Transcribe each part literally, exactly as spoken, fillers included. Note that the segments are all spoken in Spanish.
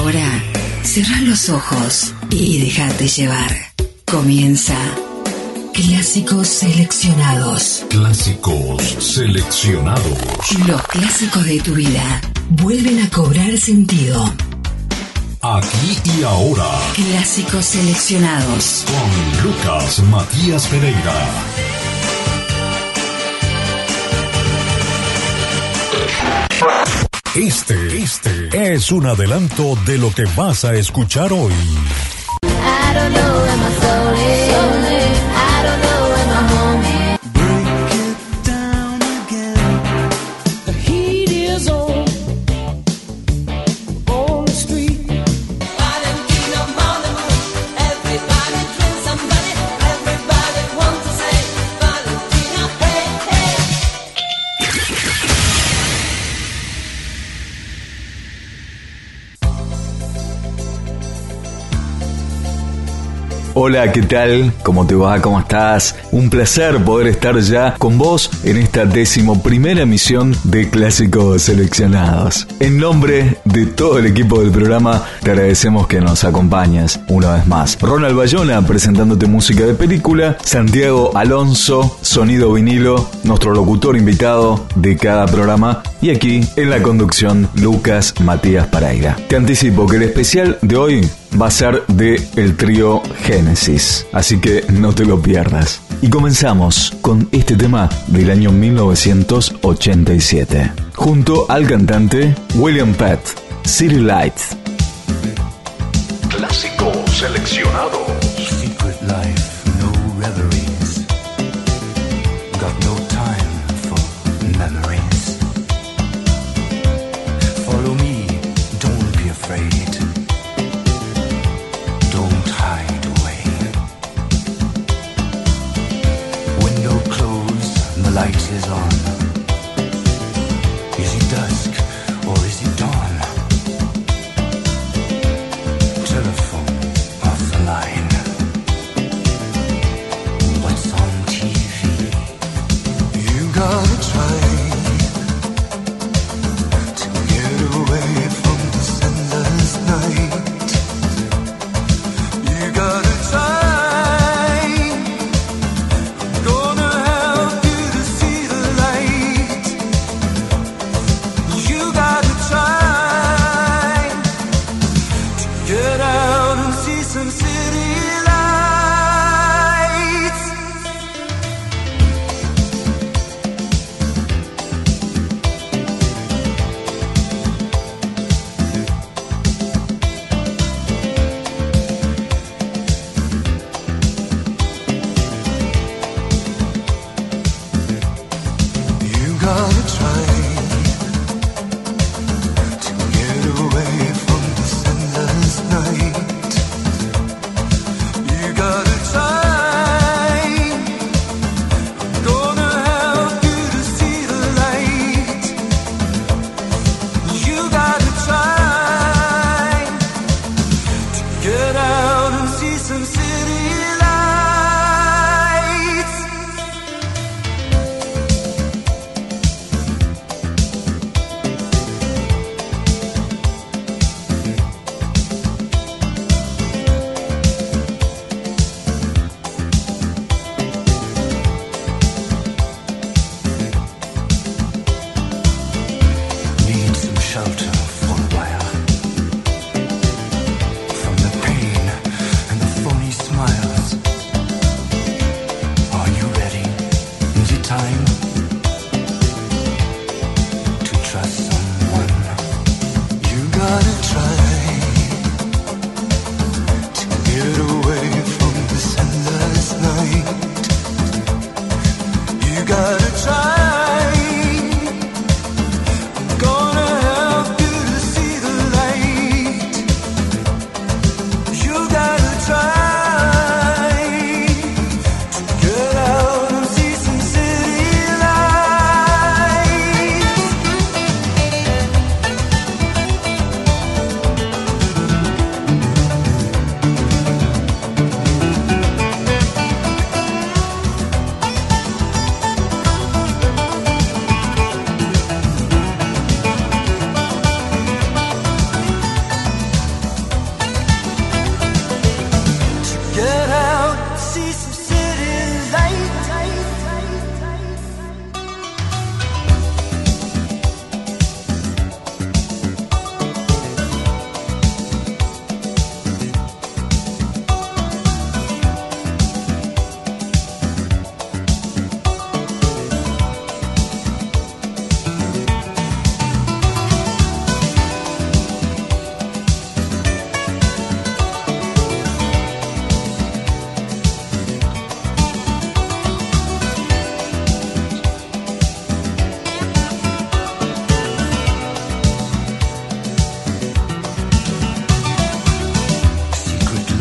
Ahora, cerrá los ojos y déjate llevar. Comienza Clásicos Seleccionados. Clásicos Seleccionados. Los clásicos de tu vida vuelven a cobrar sentido. Aquí y ahora. Clásicos Seleccionados. Con Lucas Matías Pereira. Este, este es un adelanto de lo que vas a escuchar hoy. I don't know where my soul is. I don't know where my home is. Break it down again. The heat is on. On the street. Valentino on the moon. Everybody drinks somebody. Everybody wants to say Valentino, hey, hey. Hola, ¿qué tal? ¿Cómo te va? ¿Cómo estás? Un placer poder estar ya con vos en esta decimoprimera emisión de Clásicos Seleccionados. En nombre de todo el equipo del programa, te agradecemos que nos acompañes una vez más. Ronald Bayona presentándote música de película, Santiago Alonso, sonido vinilo, nuestro locutor invitado de cada programa, y aquí en la conducción, Lucas Matías Pereira. Te anticipo que el especial de hoy va a ser de el trío Génesis, así que no te lo pierdas. Y comenzamos con este tema del año mil novecientos ochenta y siete, junto al cantante William Pett, City Lights. Clásico seleccionado. Secret life, no reveries. Got no time for memories. Follow me, don't be afraid. Don't hide away. Window closed, the light is on. Is it dusk or is it dawn? Telephone off the line.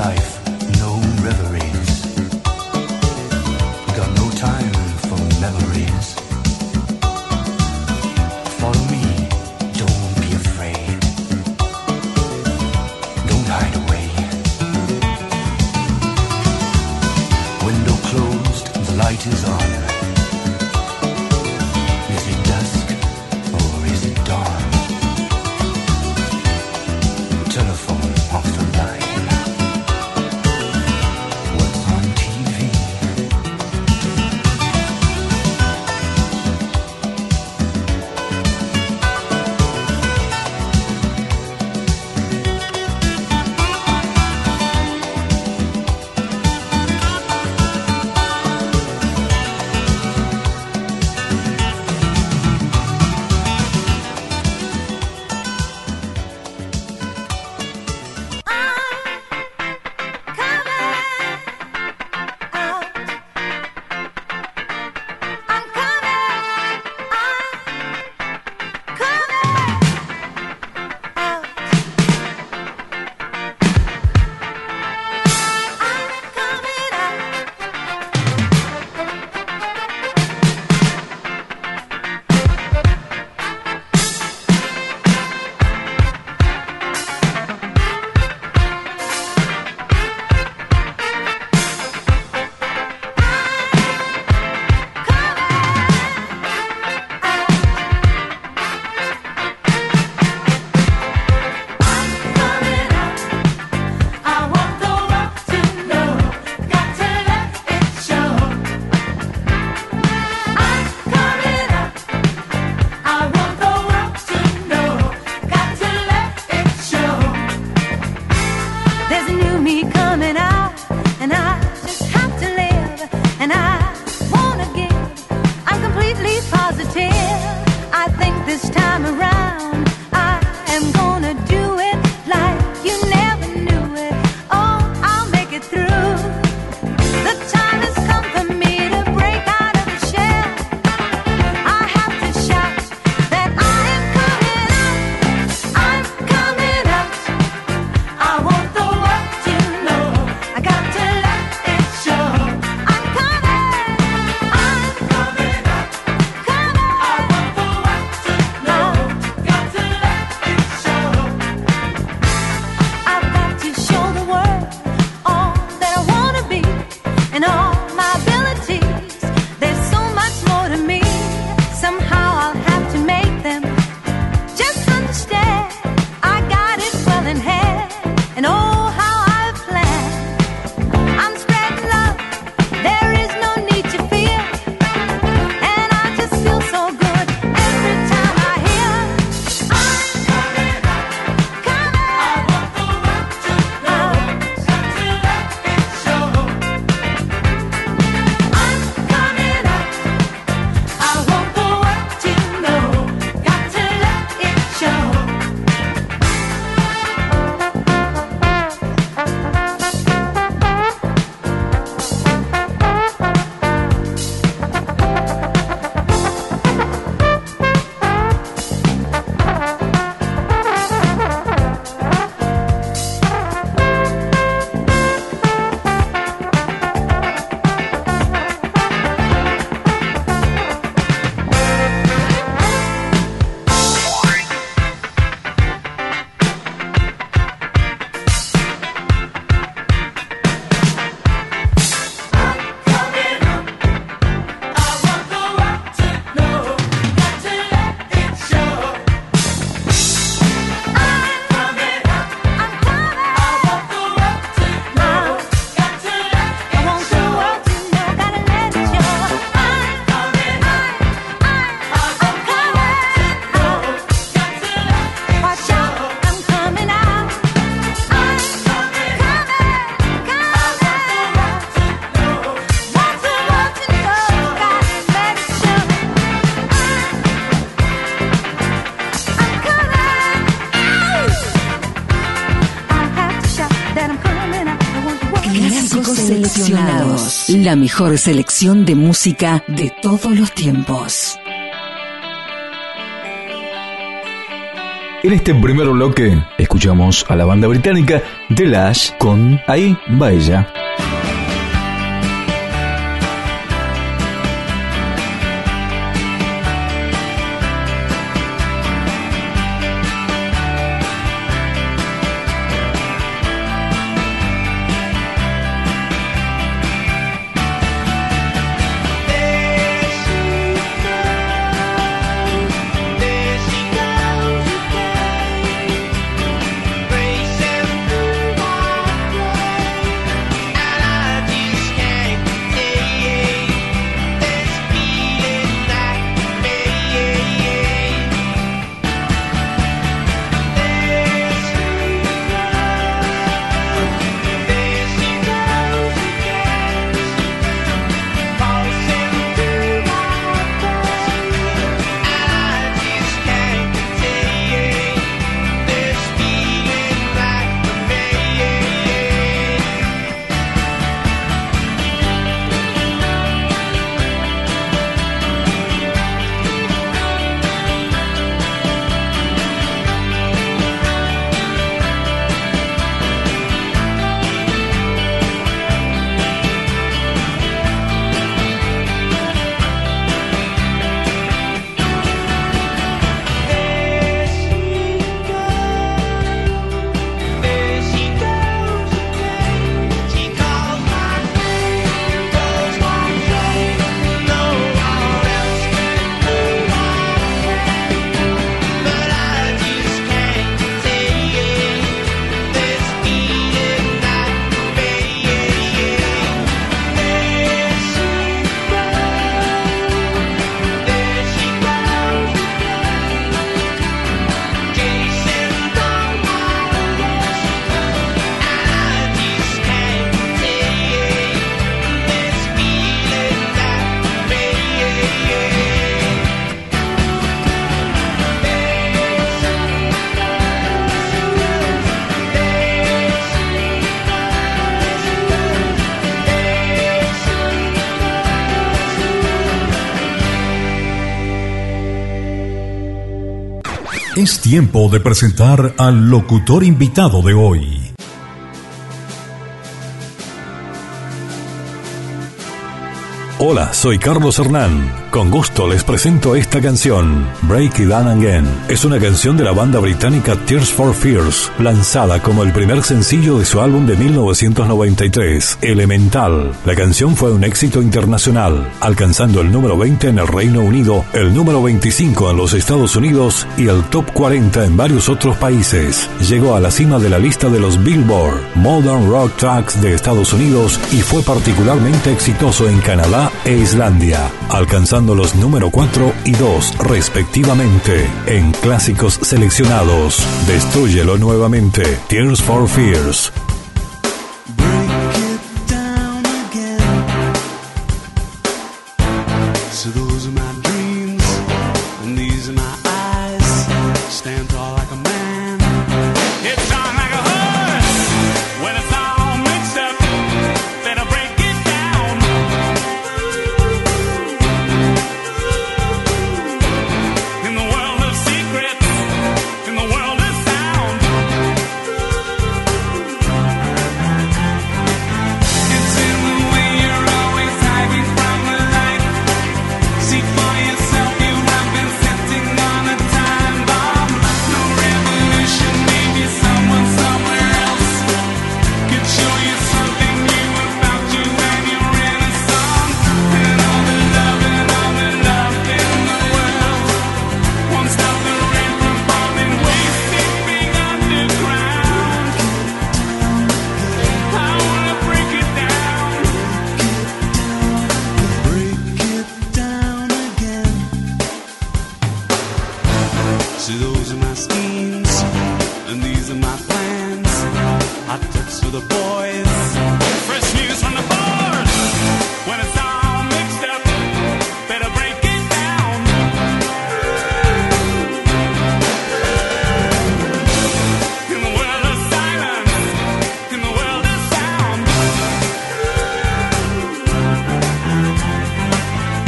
life, no reveries. Got no time for memories. Follow me, don't be afraid. Don't hide away. Window closed, the light is on. Is it dusk or is it dawn? Telephone off the line. What's on T V? Seleccionados, la mejor selección de música de todos los tiempos. En este primer bloque escuchamos a la banda británica The Lash con Ahí va ella. Es tiempo de presentar al locutor invitado de hoy. Hola, soy Carlos Hernán. Con gusto les presento esta canción, Break It Down Again. Es una canción de la banda británica Tears for Fears, lanzada como el primer sencillo de su álbum de mil novecientos noventa y tres, Elemental. La canción fue un éxito internacional, alcanzando el número veinte en el Reino Unido, el número veinticinco en los Estados Unidos y el top cuarenta en varios otros países. Llegó a la cima de la lista de los Billboard Modern Rock Tracks de Estados Unidos y fue particularmente exitoso en Canadá e Islandia, alcanzando los número cuatro y dos respectivamente en clásicos seleccionados. Destrúyelo nuevamente, Tears for Fears.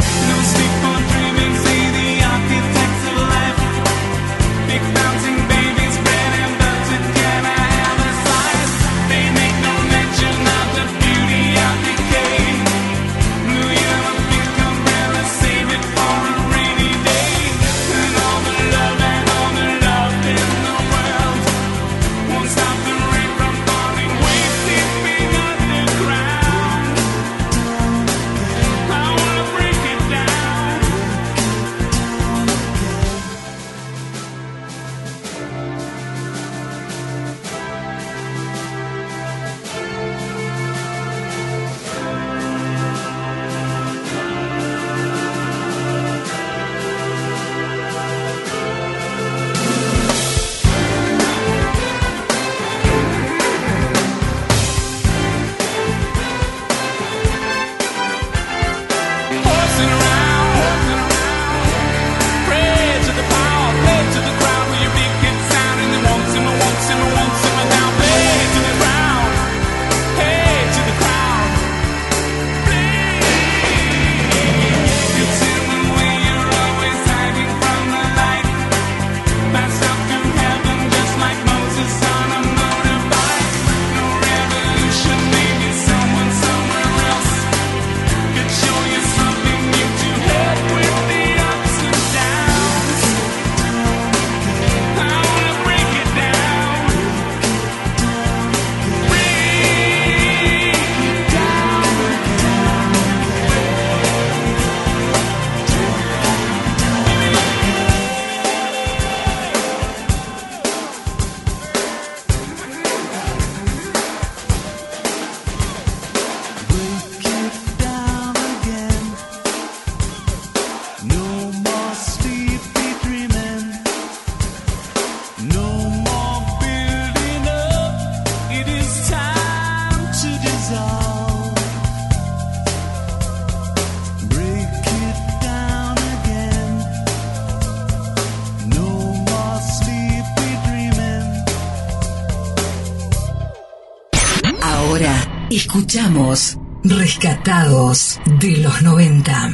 Bouncing baby Ahora escuchamos Rescatados de los noventa.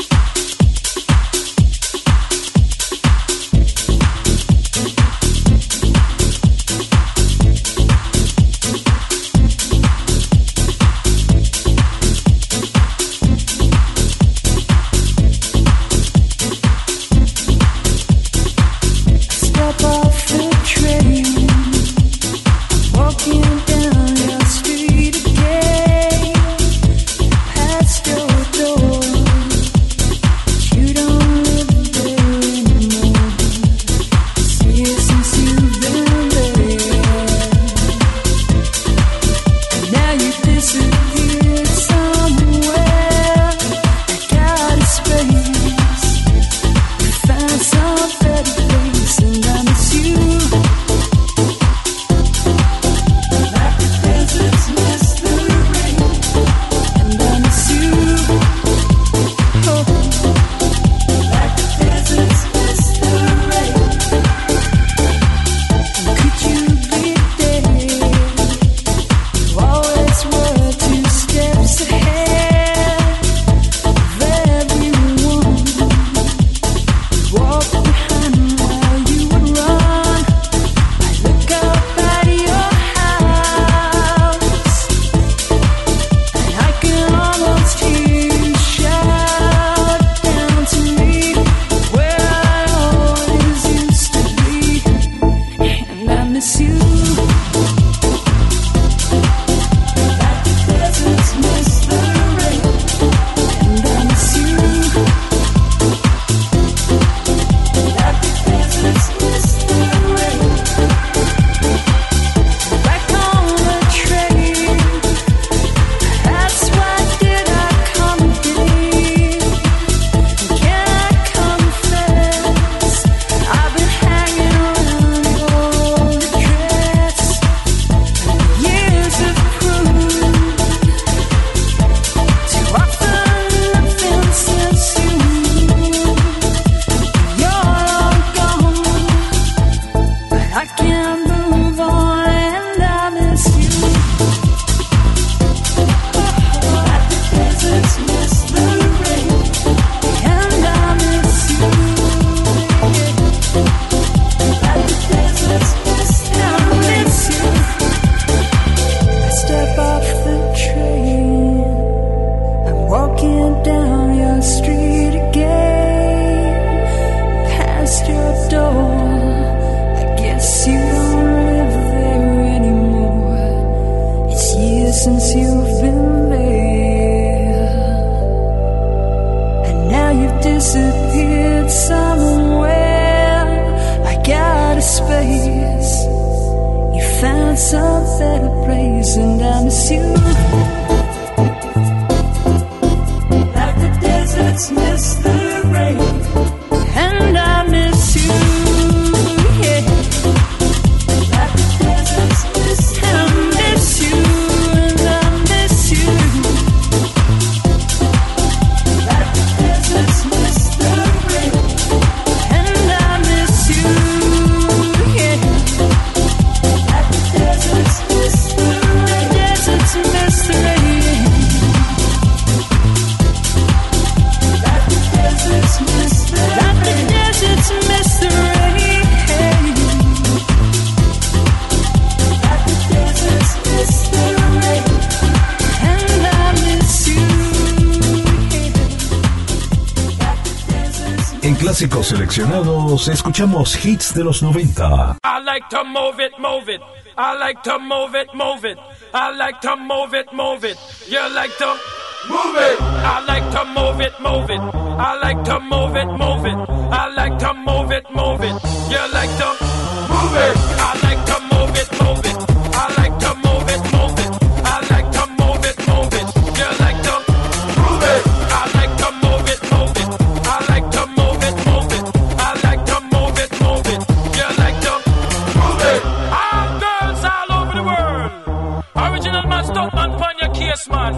Clásicos seleccionados, escuchamos hits de los noventa. I like to move it, move it. I like to move it, move it. I like to move it, move it. You like to move it. I like to move it, move it. I like to move it, move it. I like to move it, move it. You like to move it. I like to move it, move it. I like to move it, move it. I like to move it, move it. You like to move it. I like to move it, move it. I like to move it, move it. I like to move it, move it. You like to move it. All girls all over the world. Original man, stunt man, pon your case, man.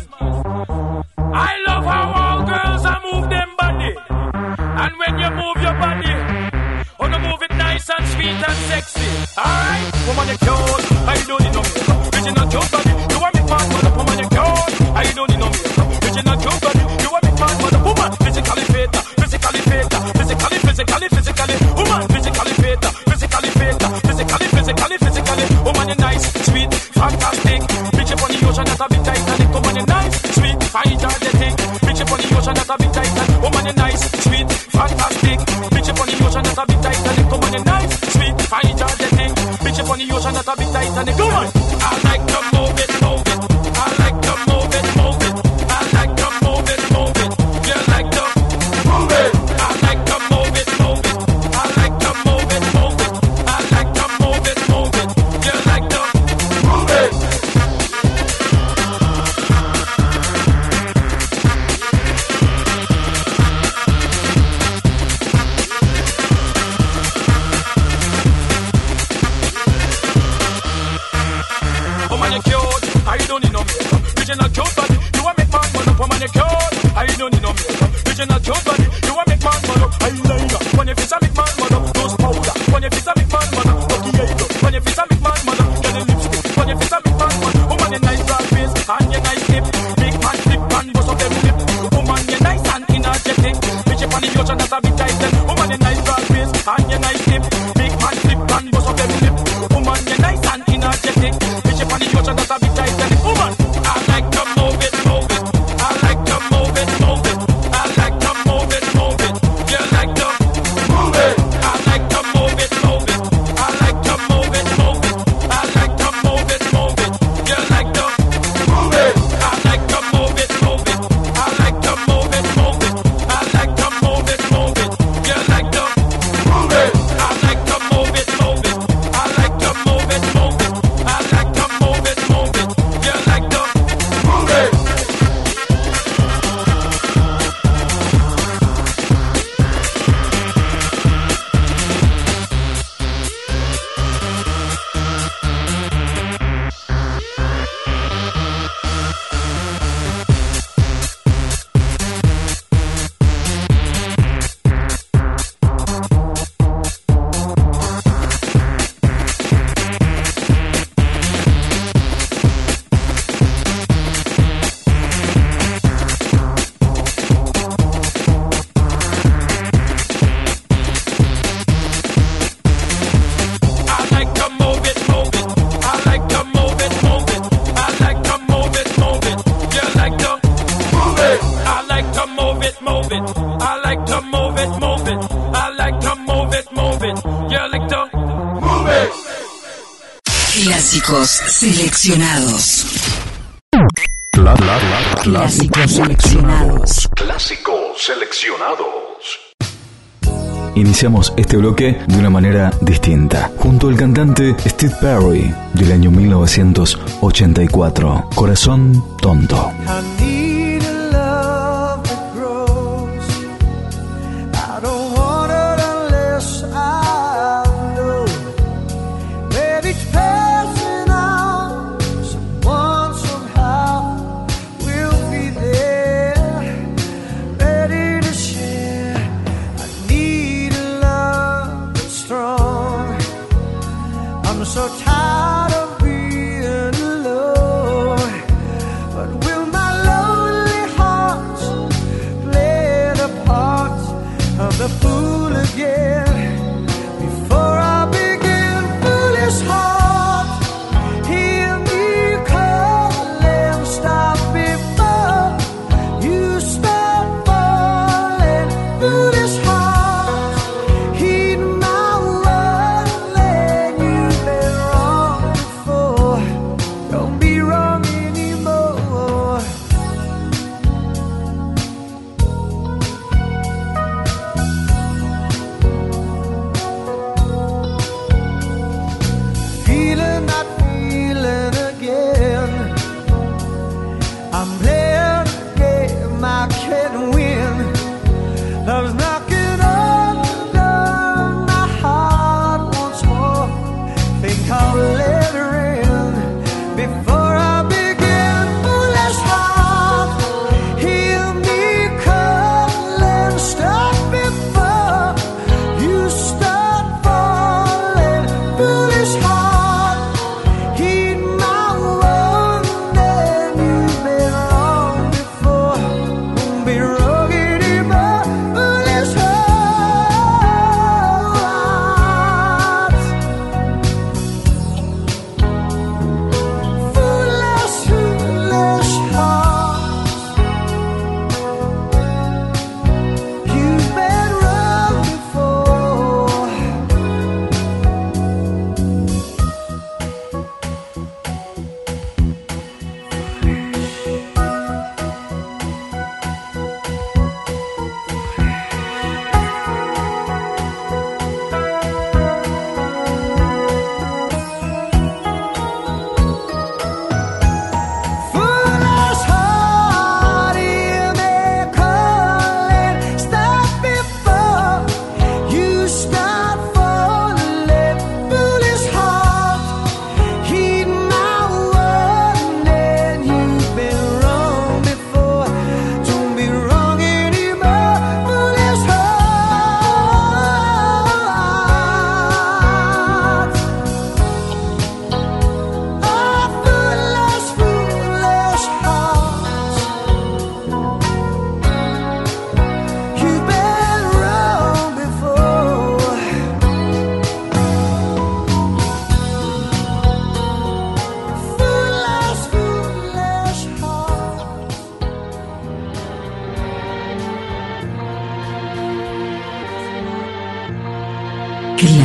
I love how all girls are move them body. And when you move your body, wanna move it nice and sweet and sexy. Alright, woman, you cute. I do the number. Original cute body. You want me part you nice, sweet, fantastic. Bitch up on the ocean, that's a big Titanic. Woman, you nice, sweet, fine, energetic. Bitch up on the ocean, that's a big Titanic. Woman, you nice, sweet, fantastic. Bitch up on the ocean, that's a big Titanic. Woman, you nice, sweet, fine, energetic. Bitch up on the ocean, that's a big Titanic. Come on, I like to move it, move it. I like to move it, move it. I like to move it, move it. You like to move it. I like to move it, move it. I like to move it, move it. I like to move it, move it. You like to move it. Woman, you cute. I don't need no makeup. Bitch, you not cute, body. You a make man mad up. Woman, you cute. I don't need no makeup. Bitch, you not cute, body. You a make man mad up. Eyeliner. When your face a make man mad up. Nose powder. When your face a make man mad up. Lucky eyebrow. When your face a make man mad up. Get a lipstick. When your face a make man mad up. Woman, you nice broad face and you nice lip. Big man flip and bust up them lip. Woman, you nice and energetic. Bitch, you on the ocean, that's a big title. Woman, you nice broad face and you nice lip. Big man flip and bust up them lip. Woman, you nice and energetic. Bitch, you on the ocean, that's a big title. Woman, I like to move it, move it. I like to move it, move it. I like to move it, move it. You like to move it. I like to move it, move it. I like to move it, move it. I like to move it, move it. You like to move it. I like to move it, move it. I like to move it, move it. I like to move it, move it. You like to move it. I like to move it, move it. I like to move it, move it. I like to move it, move it. You like to move it. I like to move it, move it. I like to move it, move it. I like to move it, move it. You like to move it. I like to move it, move it. I like to move it, move it. I like to move it, move it. You like to move it. Clásicos seleccionados. Cla- cla- cla- Clásicos seleccionados. Clásicos seleccionados. Iniciamos este bloque de una manera distinta, junto al cantante Steve Perry del año mil novecientos ochenta y cuatro, Corazón Tonto. I need a love that grows. I don't want it unless I know that each passing hour, someone somehow will be there, ready to share. I need a love that's strong. I'm so tired of being alone. But will my love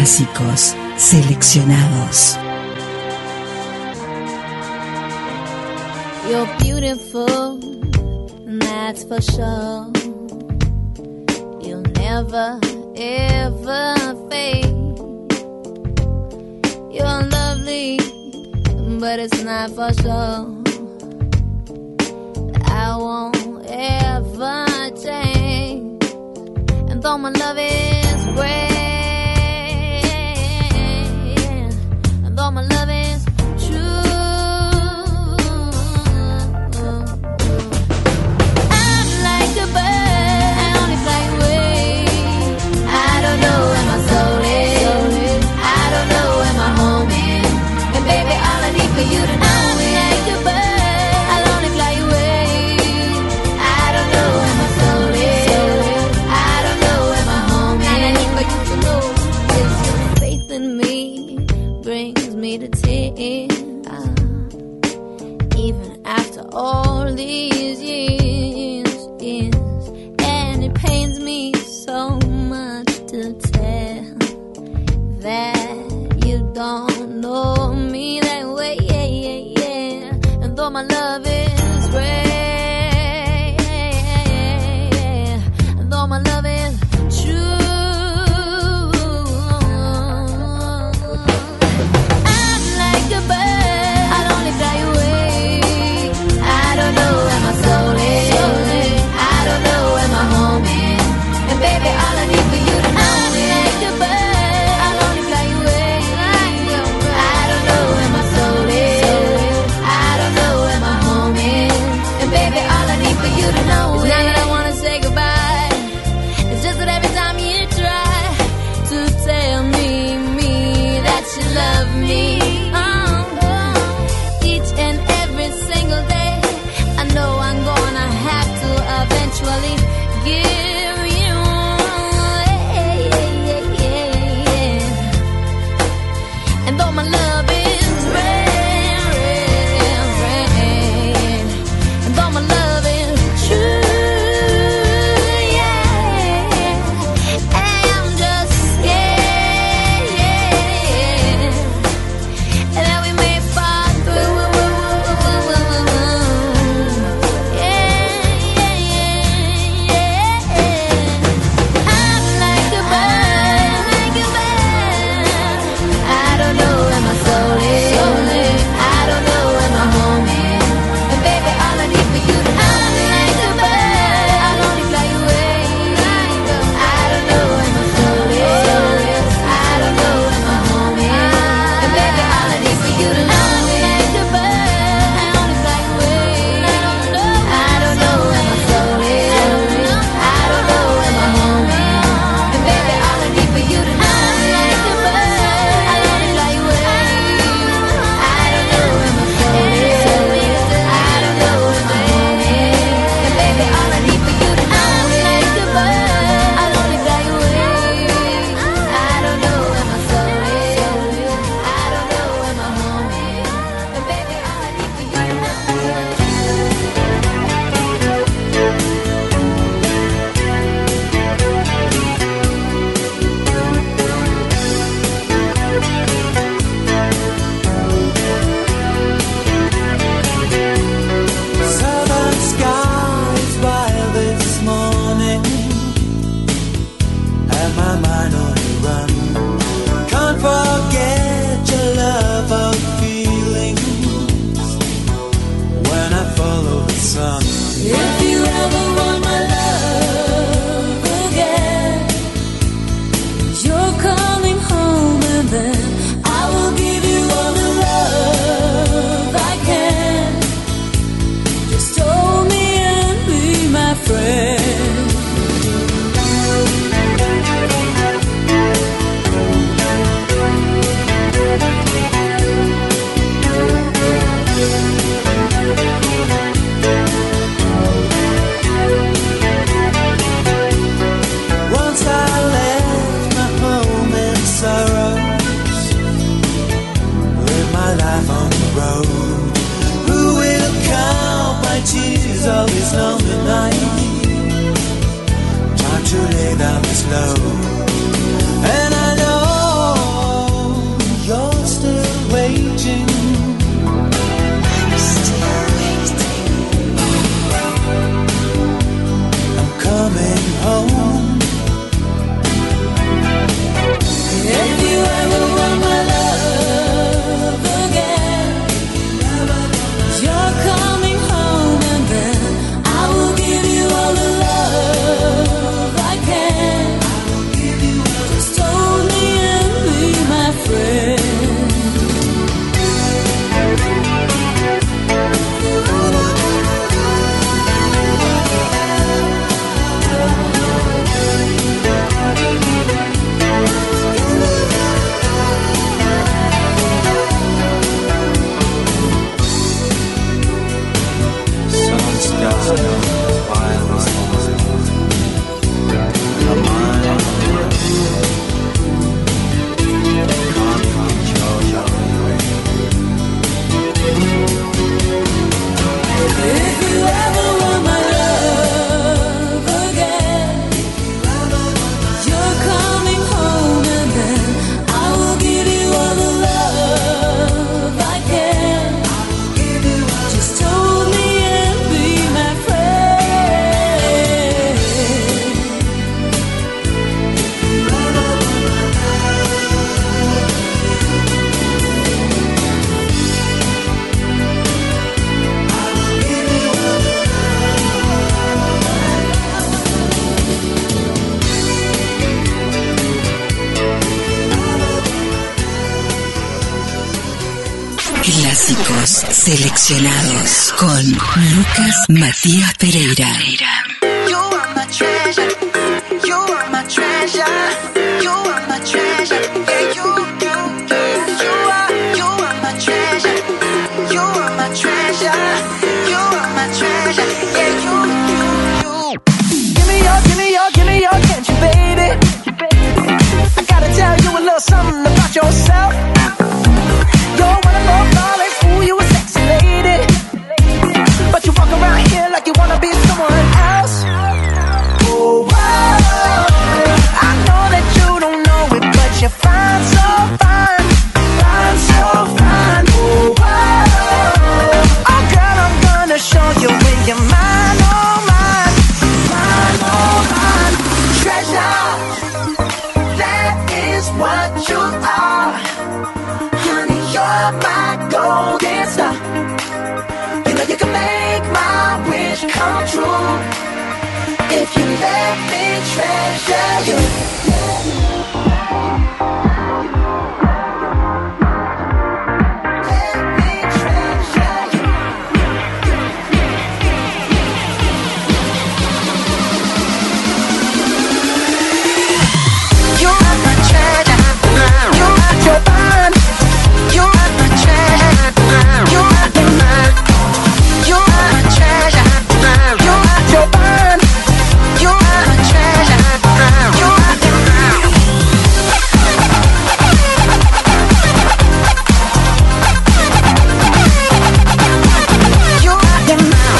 Clásicos seleccionados. You're beautiful, that's for sure. You'll never, ever fade. You're lovely, but it's not for sure. I won't ever change. And though my love is great, and though my love is true, I'm like a bird, I only fly away. I don't know where my soul is, I don't know where my home is. And baby, all I need for you to know is I'm like a bird, I'll only fly away. I don't know where my soul is, I don't know where my home is. All I need for you to know is your faith in me brings me to tears. Even after all these years, years, and it pains me so much to tell that you don't know me that way, yeah, yeah, yeah. And though my love is rare, and though my love is true, I'm like a bird, I'll only fly away. I don't know where my soul is, I don't know where my home is. And baby, all I need for you to know is I'm like a bird, I'll only fly away. I don't know where my soul is, I don't know where my home is. And baby, all I need for you to know is not that I wanna say goodbye, it's just that every time you try to tell me, me, that you love me, oh, each and every single day, I know I'm gonna have to eventually give you, yeah, yeah, yeah, yeah. And though my love is rare, rare, rare, and though my love is true, yeah, I'm just scared, yeah, that we may fall through, yeah, yeah, yeah. I'm like a bird, like a bird. I don't know where my soul is, I don't know where my home is. And baby, all I need for you to know is I'm like a bird, I'll only fly away. I don't know where my soul is, I don't know where my home is. And baby, all I need for you to know is I'm like a bird, I only fly away. I don't know where my soul is, I don't know where my home is. And baby, all I need for you to know is I'm like a bird, I only fly away. I don't know where my soul is, I don't know where my home is. And baby, all I need for you to know is I'm like a bird, I'll only fly away. I don't know where my soul is, I don't know where my home is. And baby, all I need for you to know Southern skies by this morning, have my mind on the run. Can't forget your love of feelings when I follow the sun. If you ever want my love again, you're coming home, and then I will give you all the love I can. Just hold me and be my friend. Once I left my home in sorrows, live my life on the road. Who will count my tears all this lonely night? Time to lay down this load. And I know Clásicos seleccionados con Lucas Matías Pereira. You are my treasure. You are my treasure. You are my treasure. Yeah, you, you, you, you are, you are my treasure. You are my treasure. You are my treasure. Yeah, you, you, you. Give me your, give me your, give me your attention, baby. I gotta tell you a little something about yourself. You're one of those darlings, ooh, you a sexy lady. But you walk around here like you wanna be someone else. Oh, whoa. I know that you don't know it, but you're fine, so fine. Fine, so fine. Oh, whoa. Oh, girl, I'm gonna show you when you're mine, oh, mine. Mine, oh, mine. Treasure. That is what you are. Honey, you're my golden star. You know you can make my wish come true if you let me treasure you. Let me treasure you. You are my treasure. You are your bond. You are my treasure. You are the man. You are my treasure. You are your bond. You are my treasure. You are the man. You are the man.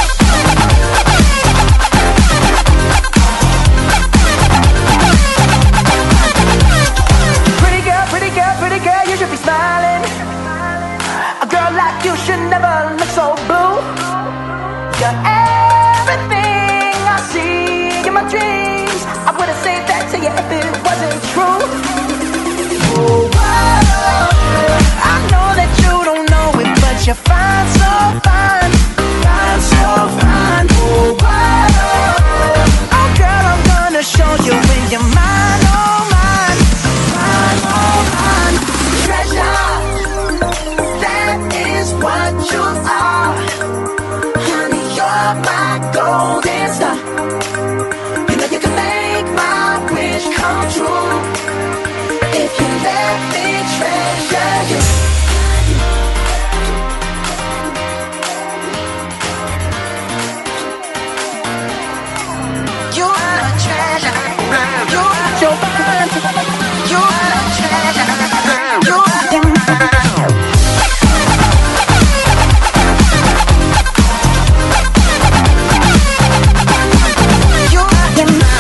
Pretty girl, pretty girl, pretty girl, you should be smiling. A girl like you should never look so blue. You're everything I see in my dreams. I wouldn't say that to you if it wasn't true. Oh, whoa. I know that you don't know it, but you're fine, so fine. Fine, so fine. Oh, whoa. Oh, girl, I'm gonna show you when you're mine, oh, mine. Mine, oh, mine. Treasure. That is what you are. Honey, you're my golden star. You know you can make my wish come true if you let me treasure you. You are a treasure. You are your bond. You are a treasure. You are the man. You are the man.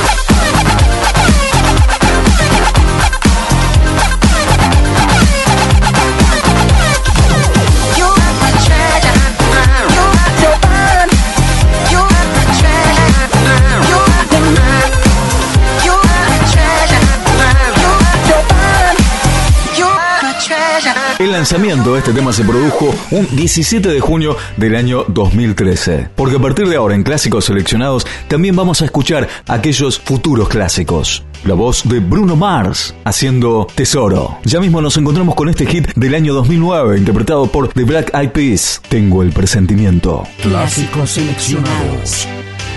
You are my treasure. You are your bond. You are my treasure. You are the man. You are a treasure. You are your bond. You are my treasure. El lanzamiento de este tema se produjo un diecisiete de junio del año dos mil trece, porque a partir de ahora en Clásicos Seleccionados también vamos a escuchar aquellos futuros clásicos. La voz de Bruno Mars haciendo Tesoro. Ya mismo nos encontramos con este hit del año dos mil nueve interpretado por The Black Eyed Peas, Tengo el presentimiento. Clásicos seleccionados.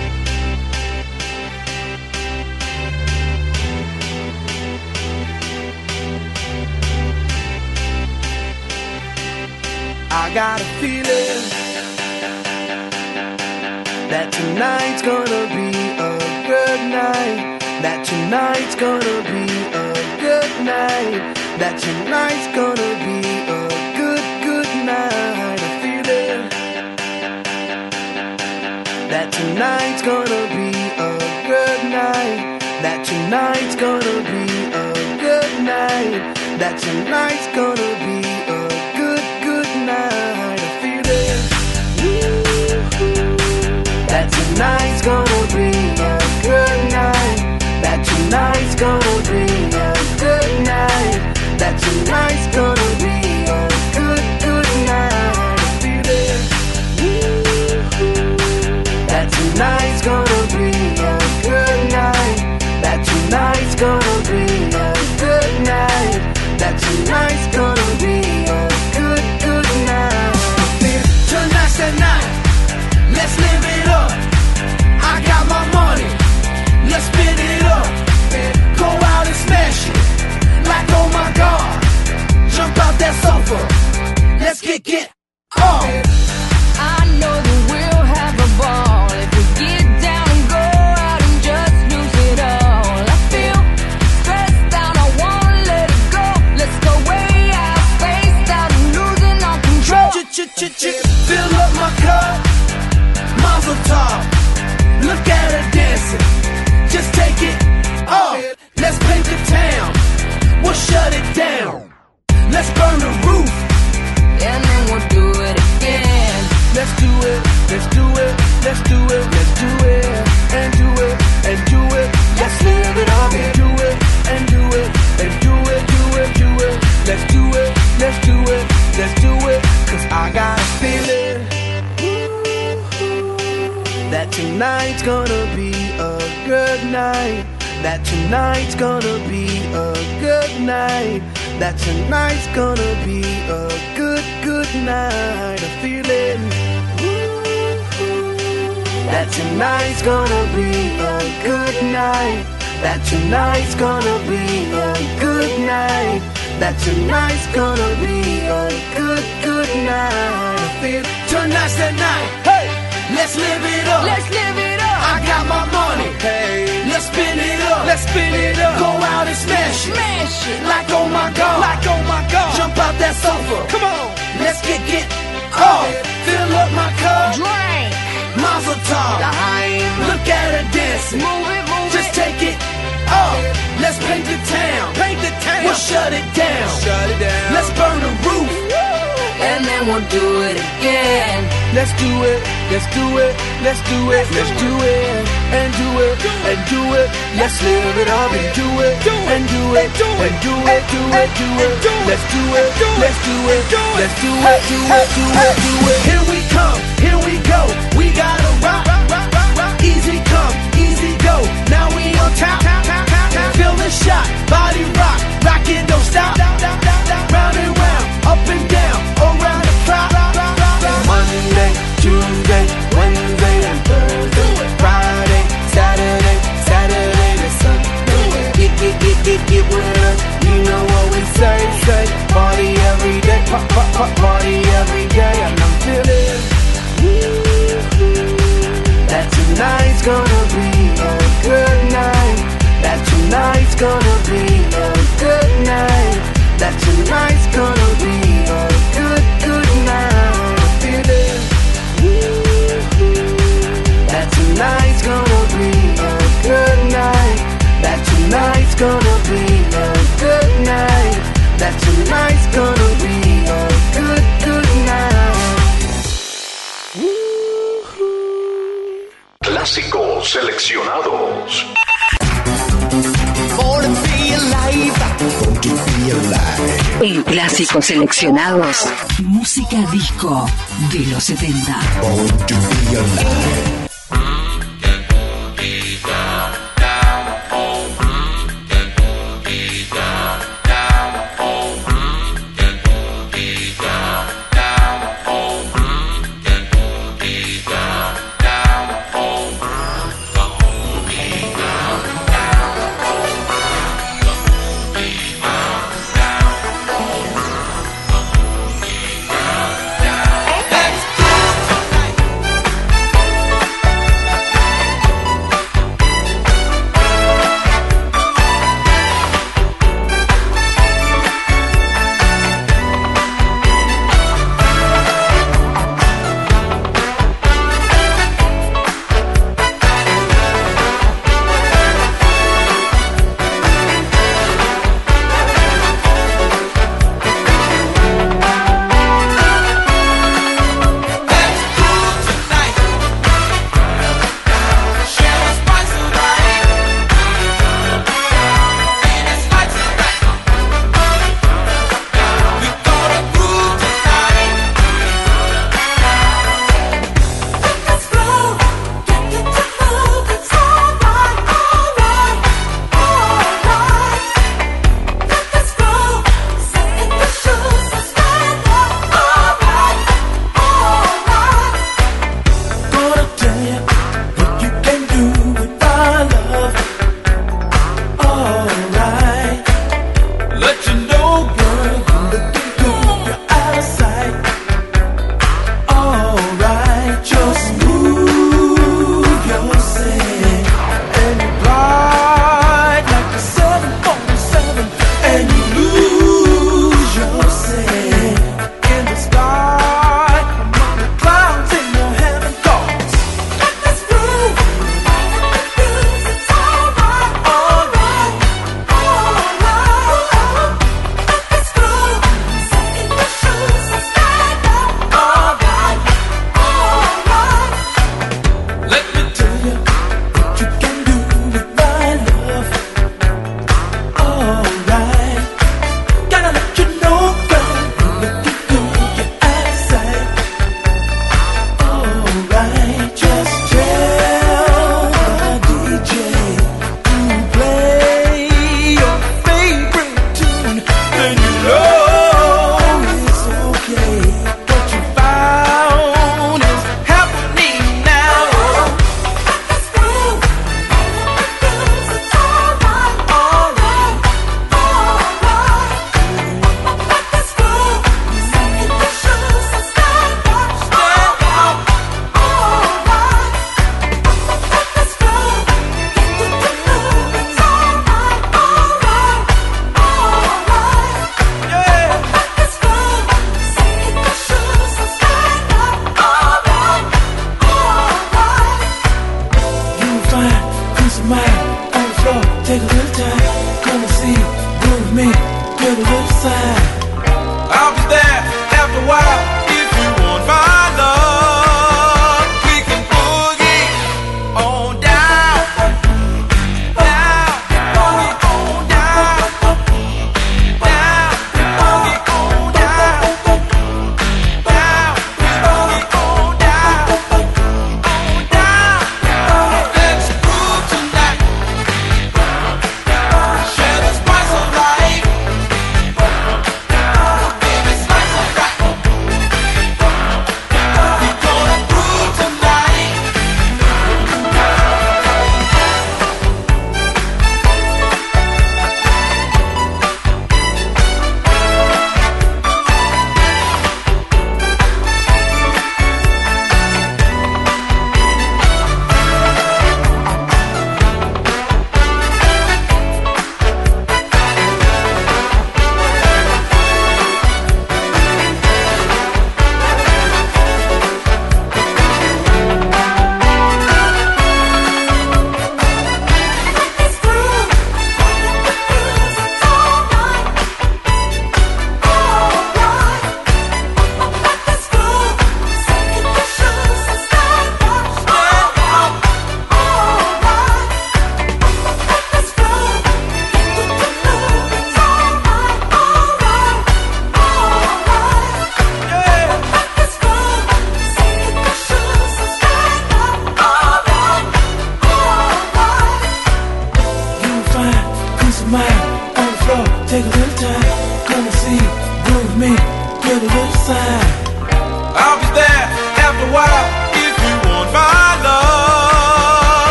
I got a feeling that tonight's gonna be a good night. That tonight's gonna be a good night. That tonight's gonna be a good, good night. A feeling that tonight's gonna be a good night. That tonight's gonna be a good night. That tonight's gonna be a good, good night. A feeling that tonight's gonna be a good night. That tonight's gonna be a good night. That tonight's gonna be a good, good night. A feeling that tonight's gonna be a good night. That tonight's gonna be a good night. That tonight's gonna be said, fill up my cup, Mazel tov. Look at her dancing, just take it off. Let's paint the town, we'll shut it down. Let's burn the roof, And then we'll do it again. let's do it, let's do it, let's do it, let's do it, and do it, and do it. Let's live it up and do it, and do it, and do it, do it, do it. Let's do it, let's do it, let's do it. Cause I got a feeling that tonight's gonna be a good night. That tonight's gonna be a good night. That tonight's gonna be a good, good night. A feeling that tonight's gonna be a good night. That tonight's gonna be a good night. That tonight's gonna be a good, good night. I feel tonight's the night. Hey, let's live it up. Let's live it up. I got my money. Hey, let's spin it up. Let's spin it up. Go out and smash it. Smash it. Like oh my god. Like oh my god. Jump out that sofa. Come on. Let's get get off. Fill up my cup. Drink. Mazel tov. Look at her dancing. Move it, move Just it. take it off. Let's paint the town. Paint the town. We'll shut it down. Shut it down. Let's burn the roof. And then we'll do it again. Let's do it. Let's do it. Let's do it. Let's do it. And do it. And do it. Let's live it up and do it. And do it. And do it. Do it. Do it. Let's do it. Let's do it. Let's do it. Do it. Do it. Do it. Here we come. Here we go. We gotta rock. Easy come. Easy go. Now we on top. Feel the shot. Body rock. Rock it. Don't stop. Round and round. Up and down. Around the clock. Monday, Tuesday, Wednesday, and Thursday, Friday, Saturday, Saturday to Sunday. Get, get, get, get, get with us. You know what we say, say. Party every day, pop, pop, pop, party every day. And I'm feeling that tonight's gonna be a good night. That tonight's gonna be a good night. That tonight's gonna be a good, good night. I'm feeling that tonight's gonna be a good night. That tonight's gonna be a good night. That tonight's gonna be a good, good night. Clásicos seleccionados. En Clásicos Seleccionados, música disco de los setenta.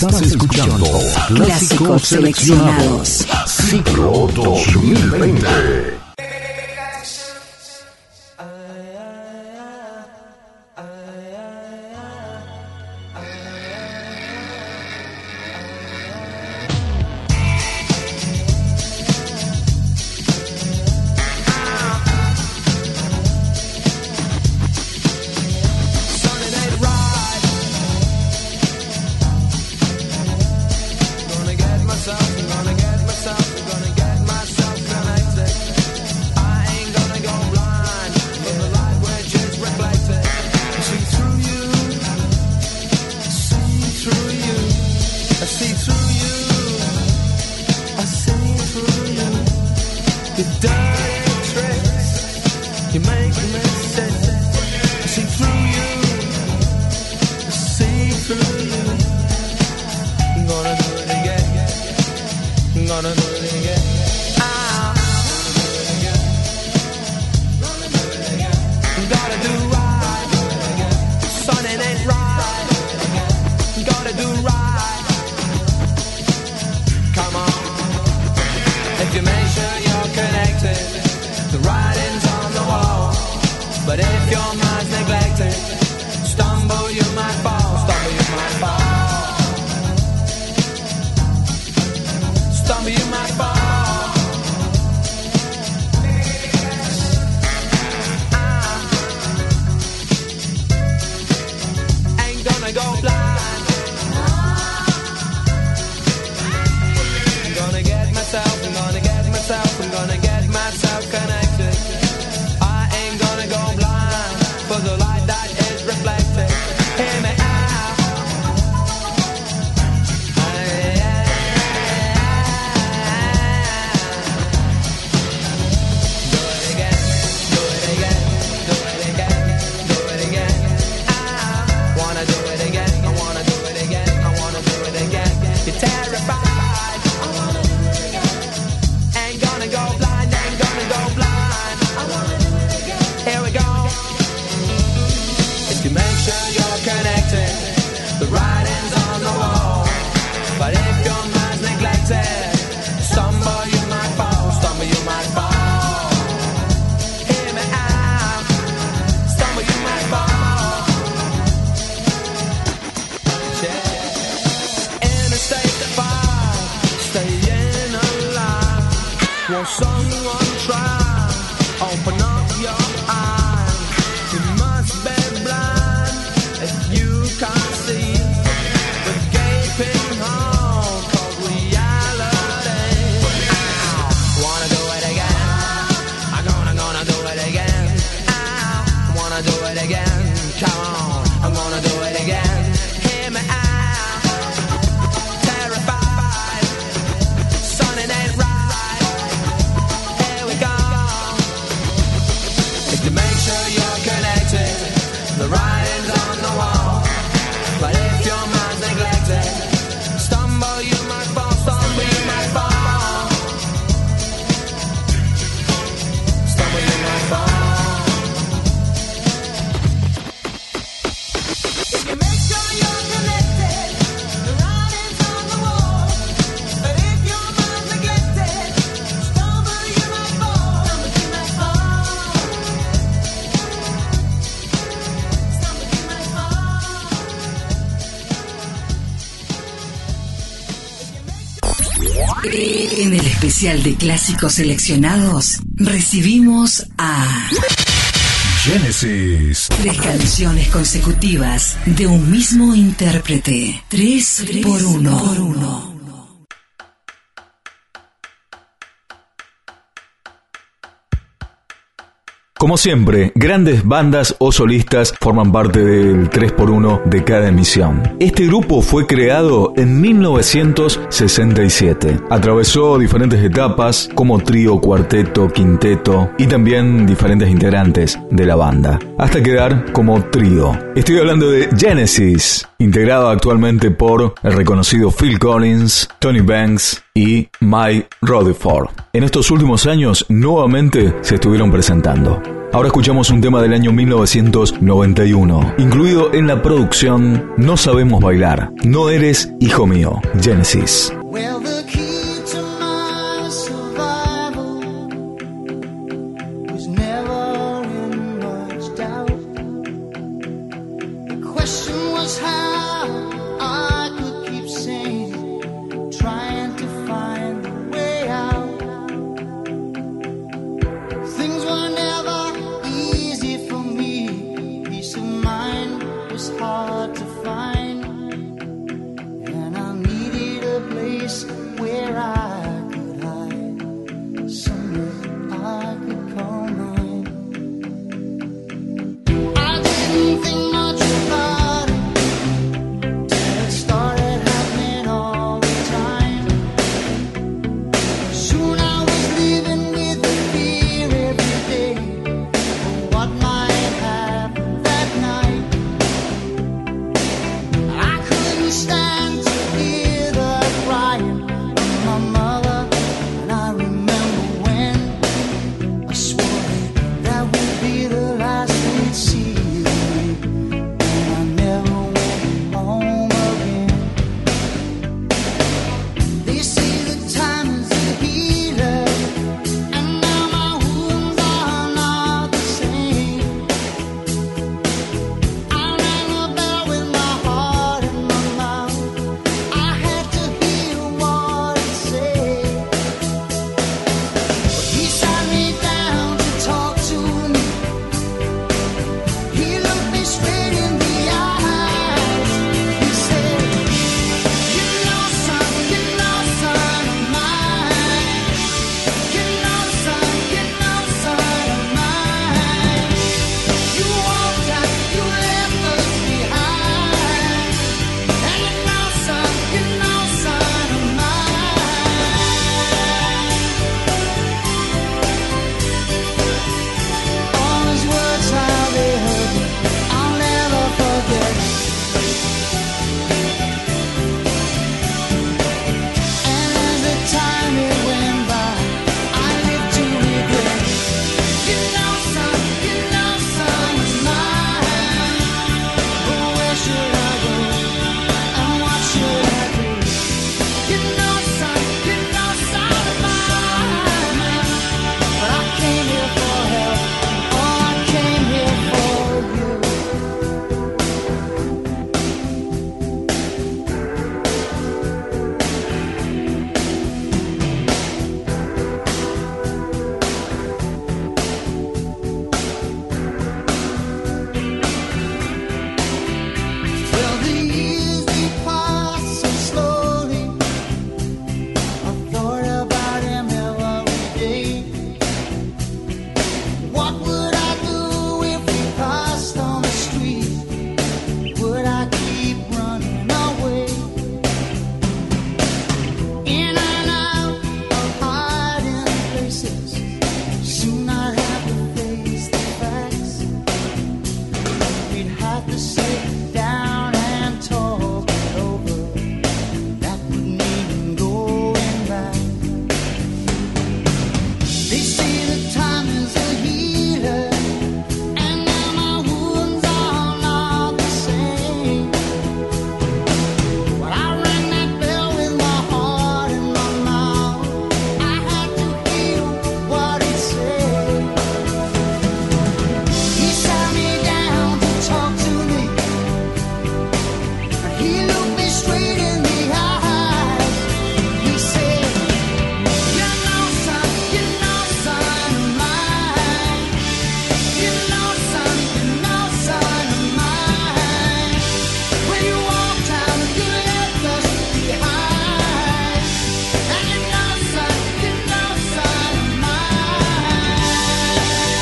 Estás escuchando Clásicos Seleccionados. Ciclo dos mil veinte. En el especial de clásicos seleccionados, recibimos a Genesis. Tres canciones consecutivas de un mismo intérprete. Tres, Tres por uno. Por uno. Como siempre, grandes bandas o solistas forman parte del tres por uno de cada emisión. Este grupo fue creado en mil novecientos sesenta y siete. Atravesó diferentes etapas como trío, cuarteto, quinteto y también diferentes integrantes de la banda, hasta quedar como trío. Estoy hablando de Genesis, integrado actualmente por el reconocido Phil Collins, Tony Banks y Mike Rutherford. En estos últimos años nuevamente se estuvieron presentando. Ahora escuchamos un tema del año mil novecientos noventa y uno, incluido en la producción No Sabemos Bailar, No Eres Hijo Mío, Genesis. Well, the key to my survival was never in much doubt. The question was how I could keep sane, trying to find the way out. Things were never easy for me. Peace of mind was hard to find, and I needed a place where I could hide, somewhere I could call mine. I didn't think much about it till it started happening all the time. Soon I was living with the fear every day of what might happen that night. I couldn't stand to hear the crying of my mother, and I remember when I swore that that would be the last they'd see of me, and I never went home again. They say that time is a healer, and now my wounds are not the same. I rang a bell with my heart in my mouth. I had to hear what it said. He sat me down to talk to me. He looked me straight in the eyes. He said, "You know, son, you know, son of mine. You know, son, you know, son of mine. You walked out, you left us behind. And you know, son, you know, son of mine." All his words, how they hurt me, I'll never forget. And as the time it went by, I lived to regret. You know, son, you know, son of mine. But where should I go? And what should I do? You know, son, you know, son of mine. But I came here for help. Oh, I came here for you. Well, the years they pass so slowly. I thought about him every day. What would I do if we passed on the street? Would I keep running away? In and out of hiding places. Soon I'd have to face the facts. We'd have to sit down and talk it over. That wouldn't mean going back. They say that time is a healer, and now my wounds are not the same. But I rang that bell with my heart in my mouth. I had to hear what it said. He sat me down to talk to me, and he looked me straight in the eyes. He said, "You know, son, you know, son of mine. You know, son, you know, son of mine. When you walked out, you left us behind. And you know, son, you know, son of mine."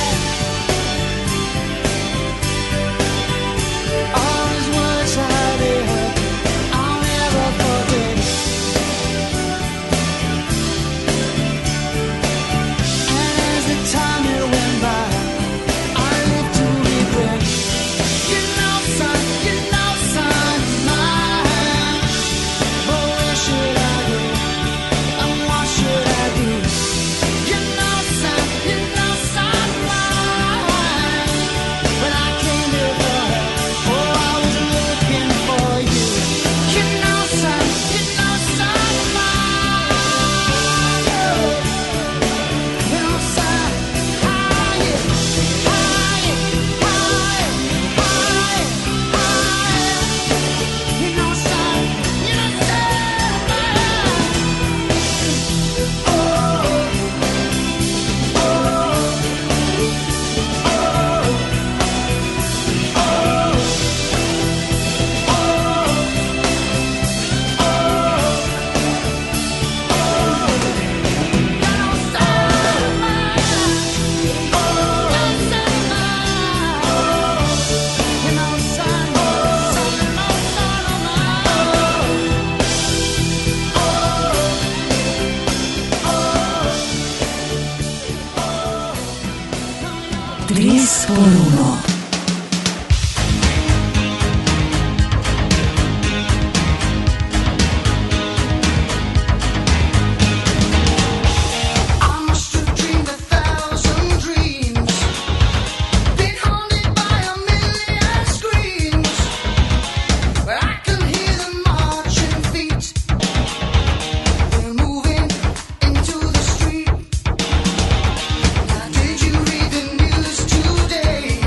All his words, how they hurt, I'll never forget. And as the time it went by, I lived to regret. por uno. Did you read the news today?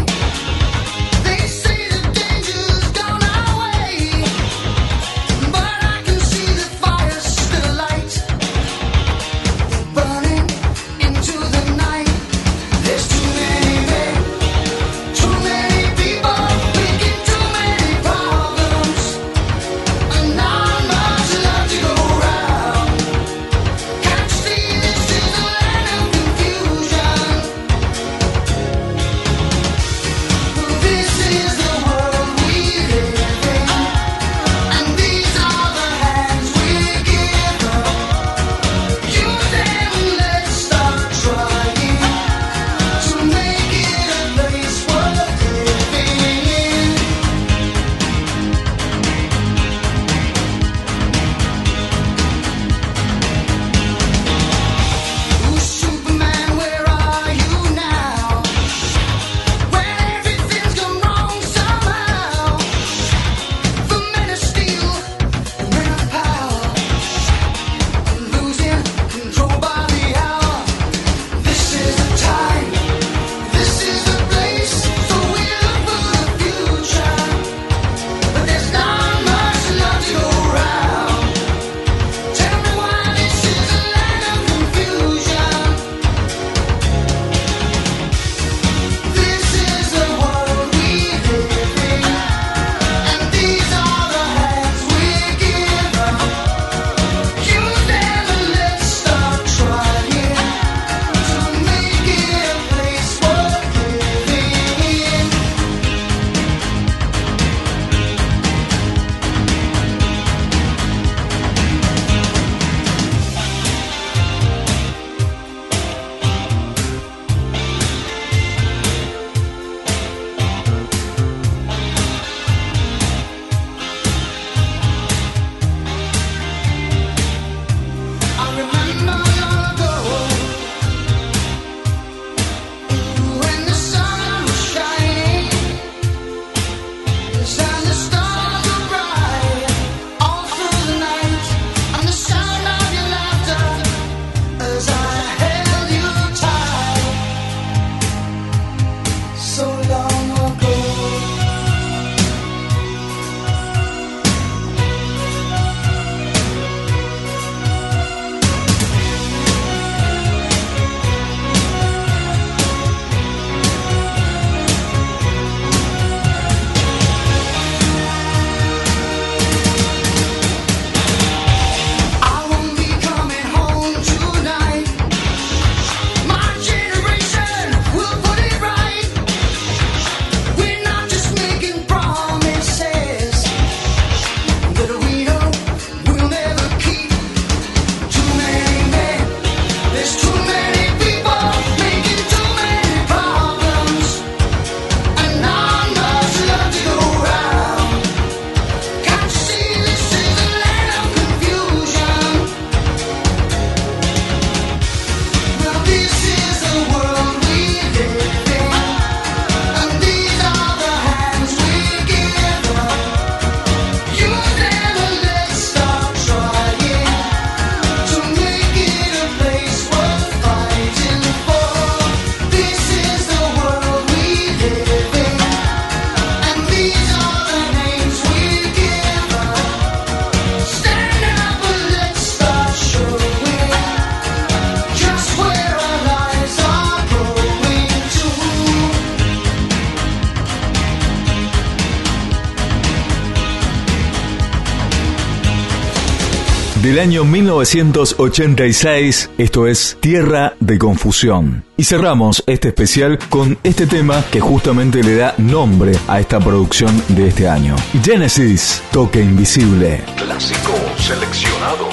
del año mil novecientos ochenta y seis, esto es Tierra de Confusión. Y cerramos este especial con este tema que justamente le da nombre a esta producción de este año. Genesis, Toque Invisible. Clásicos seleccionados.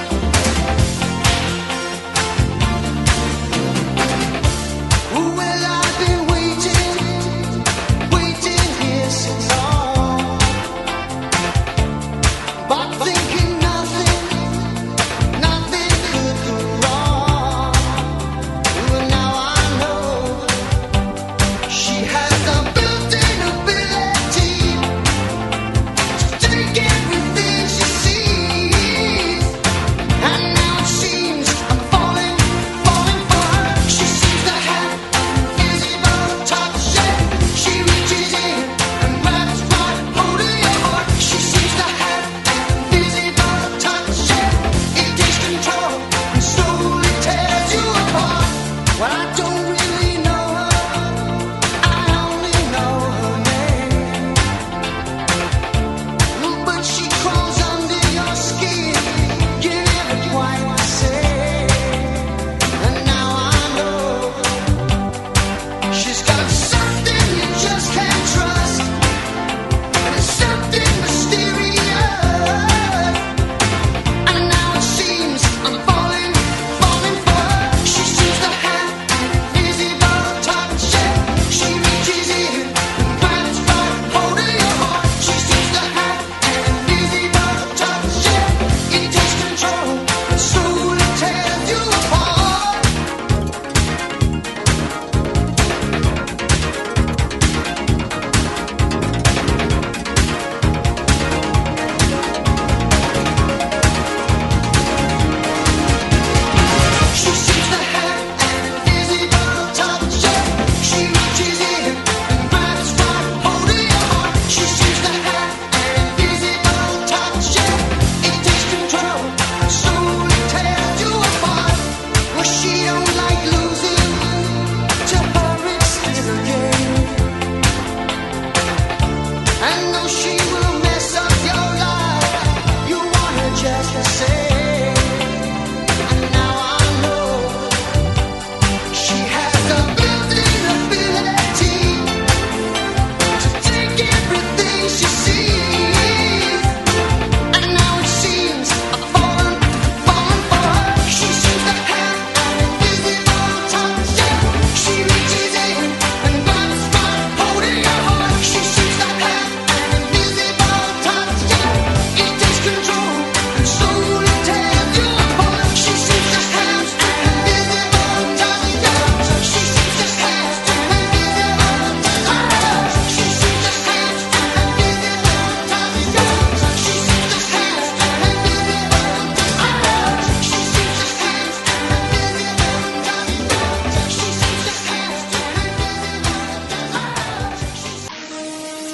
Who will I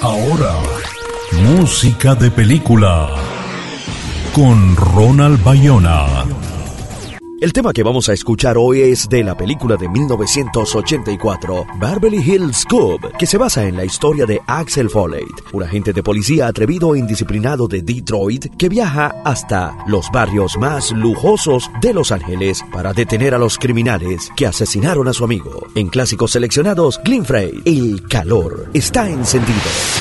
Ahora, música de película con Ronald Bayona. El tema que vamos a escuchar hoy es de la película de mil novecientos ochenta y cuatro, Beverly Hills Cop, que se basa en la historia de Axel Foley, un agente de policía atrevido e indisciplinado de Detroit que viaja hasta los barrios más lujosos de Los Ángeles para detener a los criminales que asesinaron a su amigo. En clásicos seleccionados, Glenn Frey, El calor está encendido.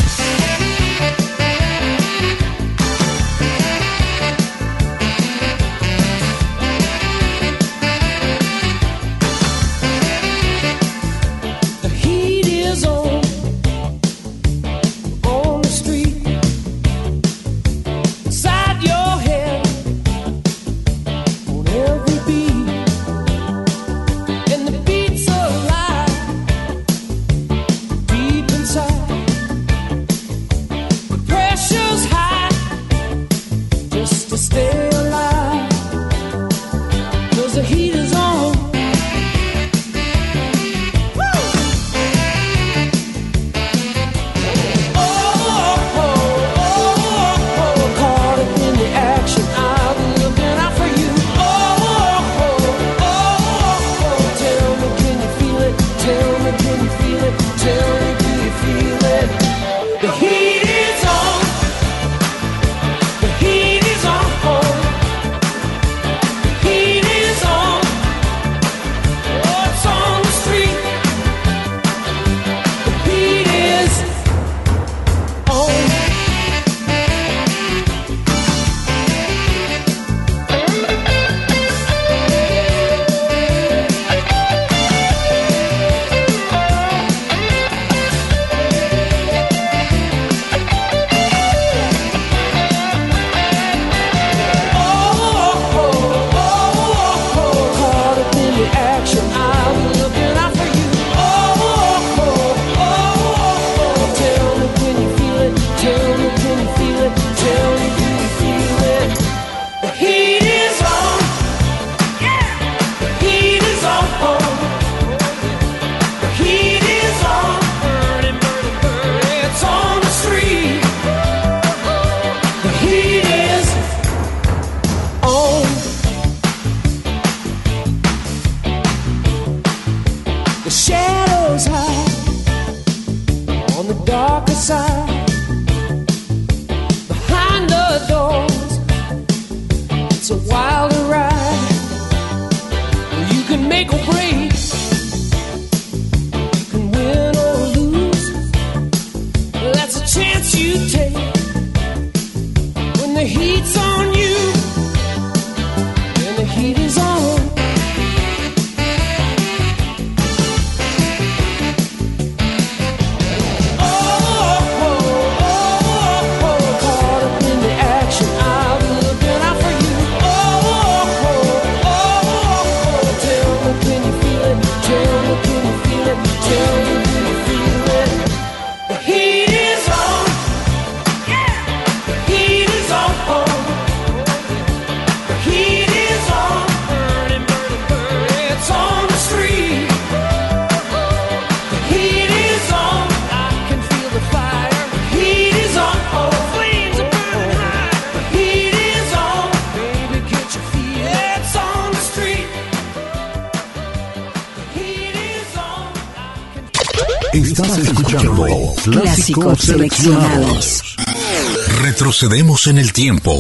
Estás escuchando Clásicos Seleccionados. Retrocedemos en el tiempo.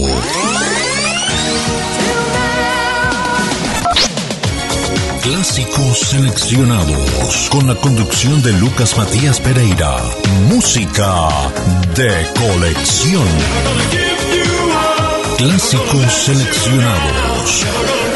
Clásicos Seleccionados, con la conducción de Lucas Matías Pereira. Música de colección. Clásicos Seleccionados.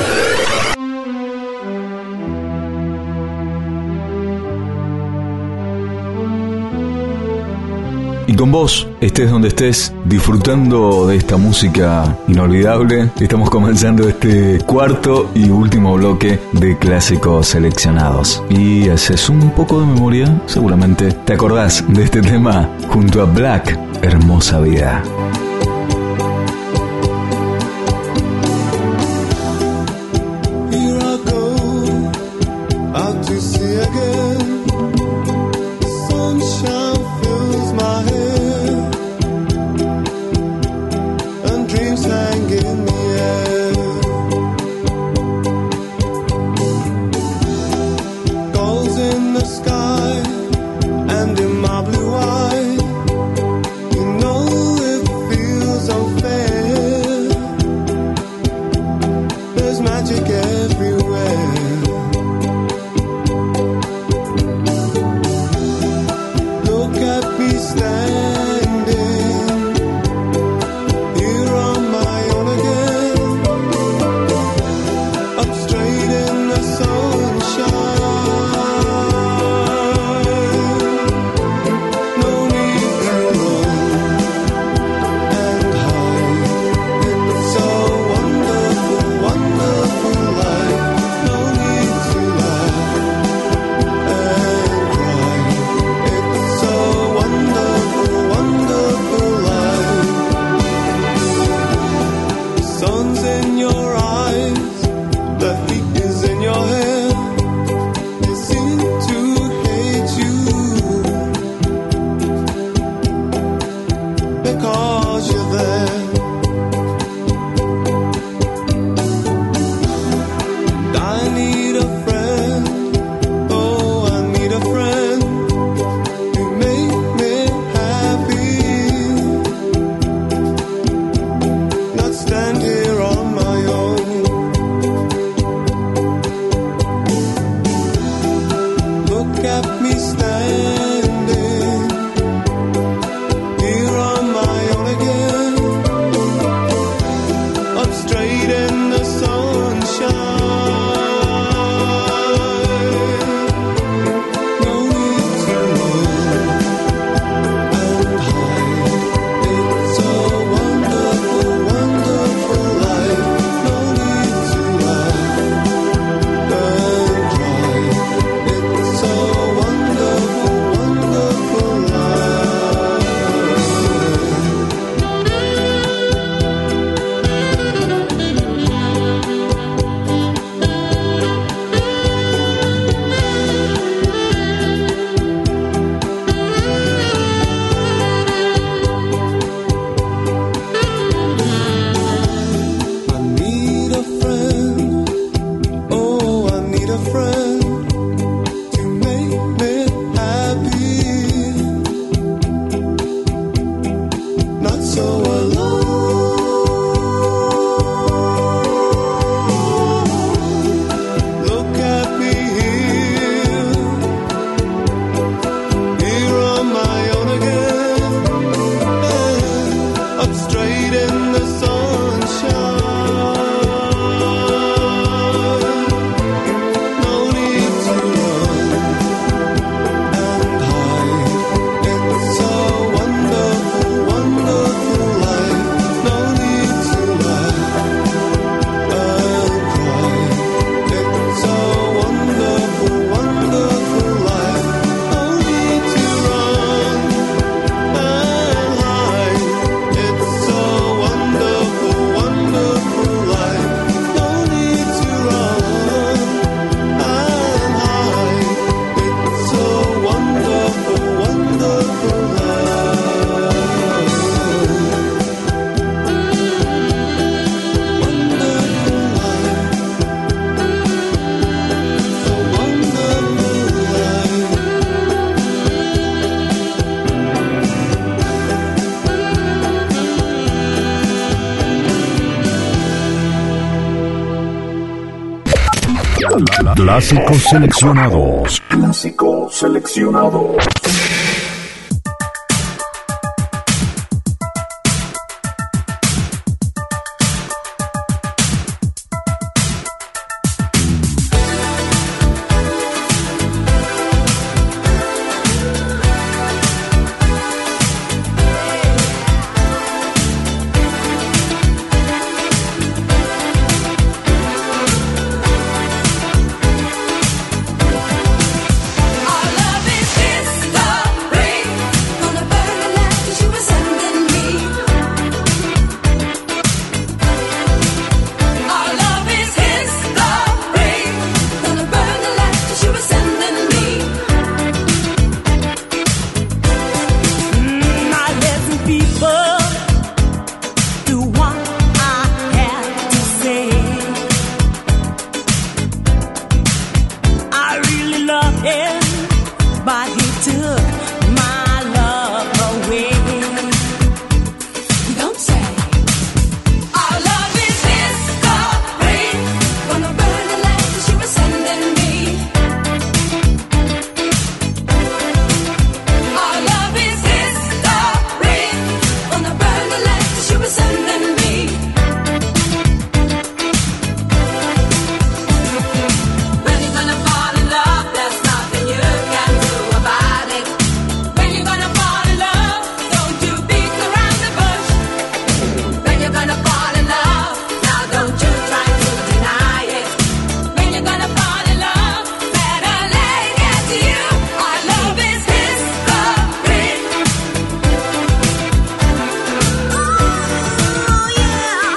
Y con vos, estés donde estés, disfrutando de esta música inolvidable, estamos comenzando este cuarto y último bloque de Clásicos Seleccionados. Y haces un poco de memoria, seguramente te acordás de este tema junto a Black, Hermosa Vida. Sunshine fills my head. Clásicos seleccionados. Clásicos seleccionados. Our love is history. Gonna burn the light that you were sending me. Our love is history. Gonna burn the light that you were sending me. Mm, I listen, people, do what I have to say. I really love him, but he took my love away. You don't say. Our love is history. Gonna burn the light that you were sending me. Our love is history. Gonna burn the light that you were sending me. When you're gonna fall in love, there's nothing you can do about it. When you're gonna fall in love, don't you beat around the bush. When you're gonna fall in love, now don't you try to deny it. When you're gonna fall in love, better let it get to you. Our love is history. Oh yeah.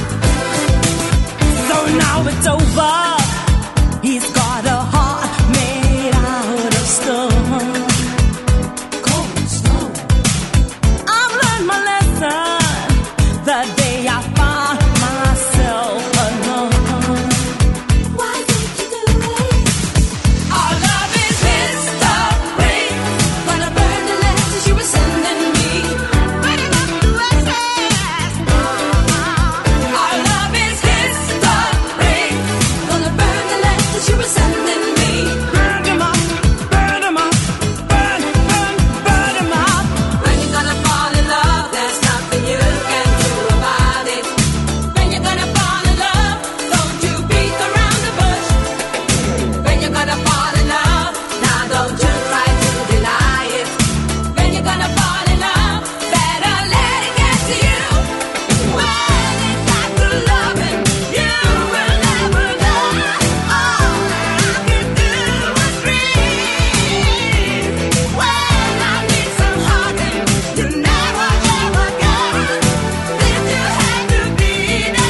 So now it's over. He's got a heart made out of stone. Cold stone. I've learned my lesson the day I found myself alone. Why did you do it? Our love is history. Gonna burn the letters you were sending me. Burning up the letters. Our love is history. Gonna burn the letters you were sending me. Burn them up, burn them up, burn, burn, burn them up. When you're gonna fall in love, there's nothing you can do about it. When you're gonna fall in love, don't you beat around the bush. When you're gonna fall in love, now don't you try to deny it. When you're gonna fall in love, better let it get to you. When it got to loving, you will never know. All I can do is breathe. When I need some hugging, you never ever got. If you had to be that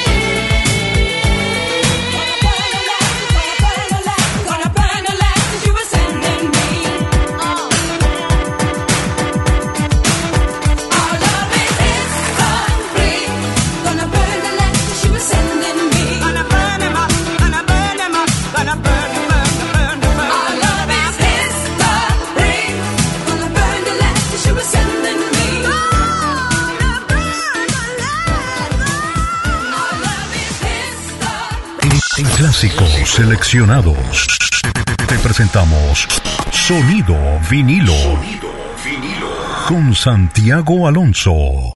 gonna burn the light that you were sending me. Our love is history. Gonna burn the light that you were sending me. Gonna burn them up, gonna burn them up, gonna burn, burn, burn, burn. Our love is history. Gonna burn the light that you were sending me. Gonna burn the light. Our love is history. En Clásicos seleccionados te presentamos Sonido Vinilo con Santiago Alonso.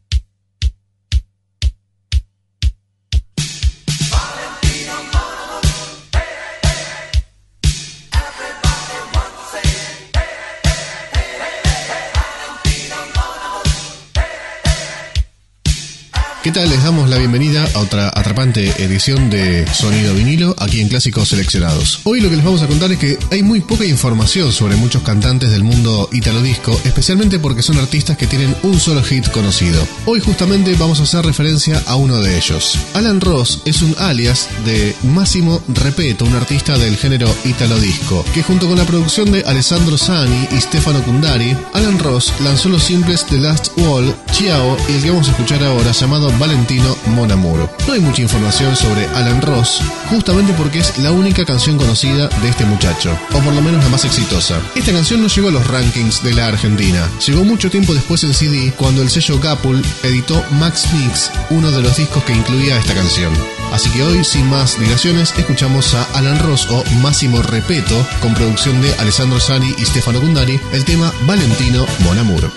¿Qué tal? Les damos la bienvenida a otra atrapante edición de Sonido Vinilo aquí en Clásicos Seleccionados. Hoy lo que les vamos a contar es que hay muy poca información sobre muchos cantantes del mundo italo disco, especialmente porque son artistas que tienen un solo hit conocido. Hoy justamente vamos a hacer referencia a uno de ellos. Alan Ross es un alias de Massimo Repetto, un artista del género italo disco, que junto con la producción de Alessandro Sani y Stefano Cundari, Alan Ross lanzó los simples The Last Wall, Ciao y el que vamos a escuchar ahora llamado Valentino Mon Amour. No hay mucha mucha información sobre Alan Ross, justamente porque es la única canción conocida de este muchacho, o por lo menos la más exitosa. Esta canción no llegó a los rankings de la Argentina, llegó mucho tiempo después en C D, cuando el sello Gapul editó Max Mix, uno de los discos que incluía esta canción. Así que hoy, sin más dilaciones, escuchamos a Alan Ross o Massimo Repeto, con producción de Alessandro Sani y Stefano Gundari, el tema Valentino Mon Amour.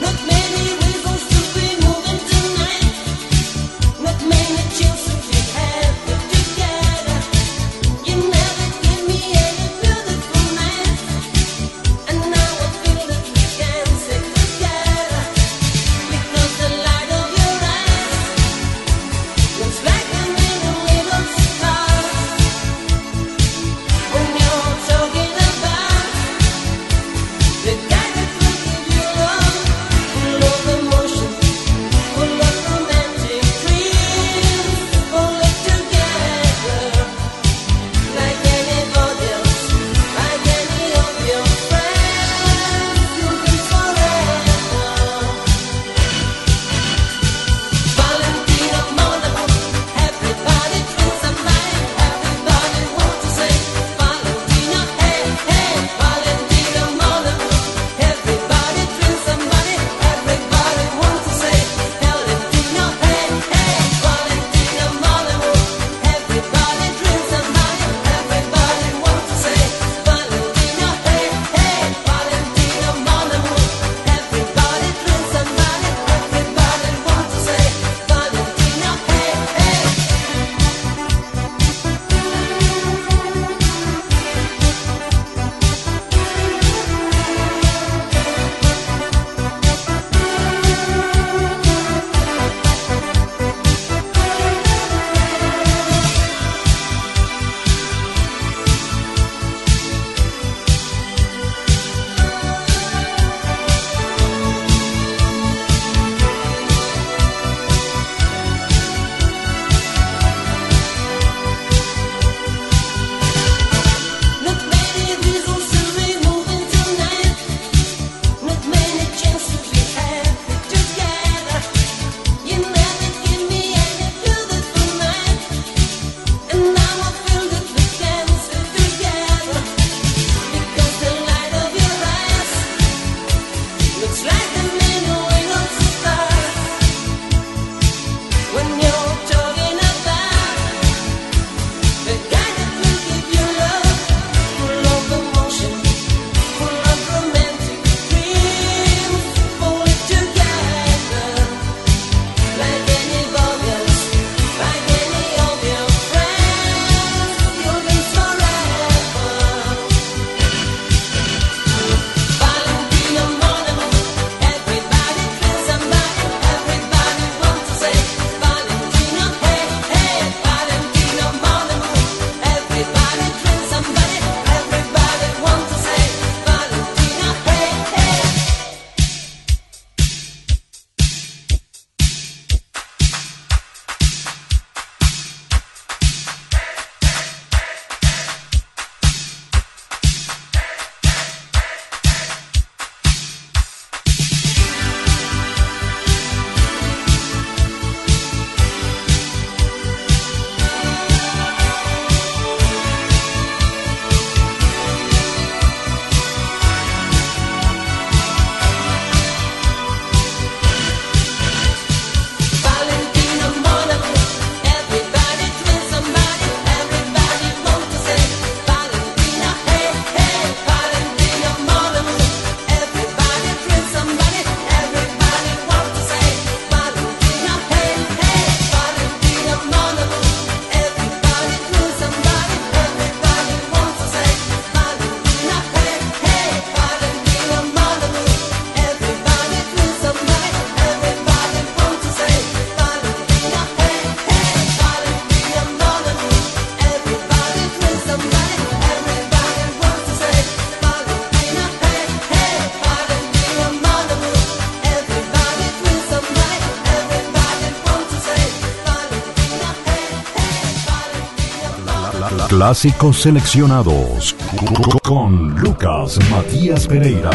Clásicos seleccionados con Lucas Matías Pereira.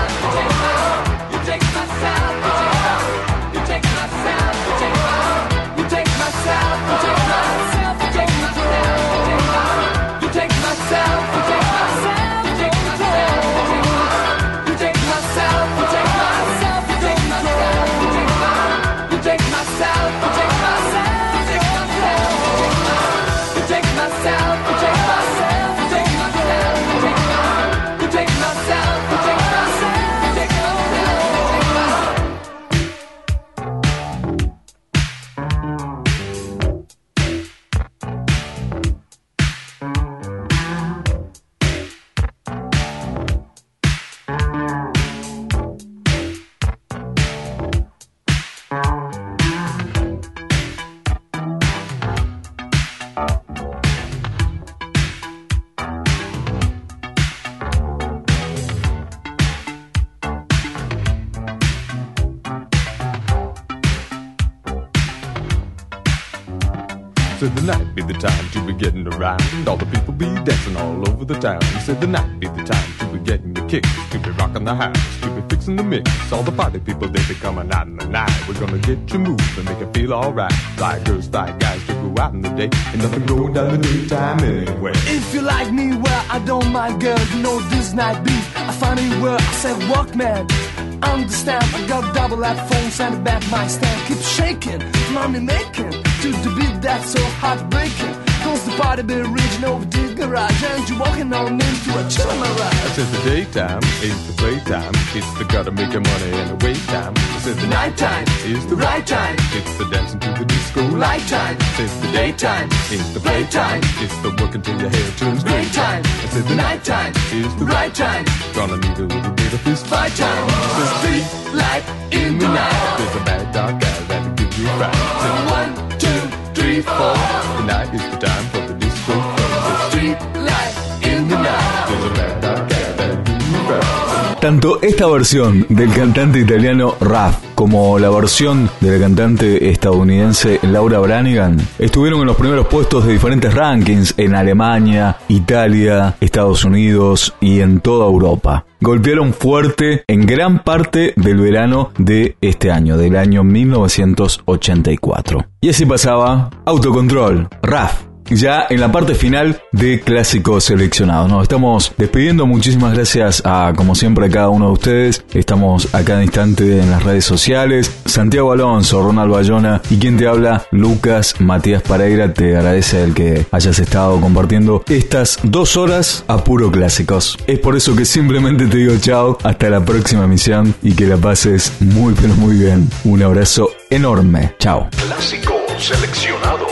Said the night be the time to be getting around. All the people be dancing all over the town. Said the night be the time to be getting the kicks, to be rocking the house, to be fixing the mix. All the party people, they be coming out in the night. We're gonna get you moving and make you feel alright. Fly girls, fly guys, to go out in the day. Ain't nothing going down the daytime anyway. If you like me, well, I don't mind, girl. You know this night beat. I find it where I said, walk, man. Understand, I got double that phone, send it back my stand. Keep shaking, money making, to the beat that's so heartbreaking. Cause the party be reaching over the garage, and you walking on into a chillin' ride. I said the daytime is the playtime, it's the gotta make your money and the wait time. I said the nighttime is the right time, it's the dancing to the disco light time. I said the daytime is the playtime, it's the working till your hair turns gray time. I said the nighttime is the right time, gonna need a little bit of fist fight time. There's street light in the night, there's a bad dark guy that'll give you a fright. I said one, two, three, four, the night is the time for the disco floor. The street light in the night, there's a bad dark guy that'll give you a fright. Tanto esta versión del cantante italiano Raf como la versión de la cantante estadounidense Laura Branigan estuvieron en los primeros puestos de diferentes rankings en Alemania, Italia, Estados Unidos y en toda Europa. Golpearon fuerte en gran parte del verano de este año, del año mil novecientos ochenta y cuatro. Y así pasaba Autocontrol, Raf. Ya en la parte final de Clásicos Seleccionados. Nos estamos despidiendo. Muchísimas gracias a, como siempre, a cada uno de ustedes. Estamos a cada instante en las redes sociales. Santiago Alonso, Ronald Bayona y quien te habla, Lucas Matías Pereira. Te agradece el que hayas estado compartiendo estas dos horas a puro clásicos. Es por eso que simplemente te digo chao. Hasta la próxima emisión y que la pases muy pero muy bien. Un abrazo enorme. Chao. Clásicos Seleccionados.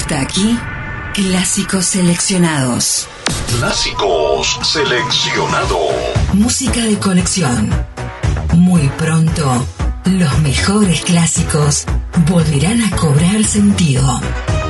Hasta aquí, clásicos seleccionados. Clásicos seleccionados. Música de colección. Muy pronto, los mejores clásicos volverán a cobrar sentido.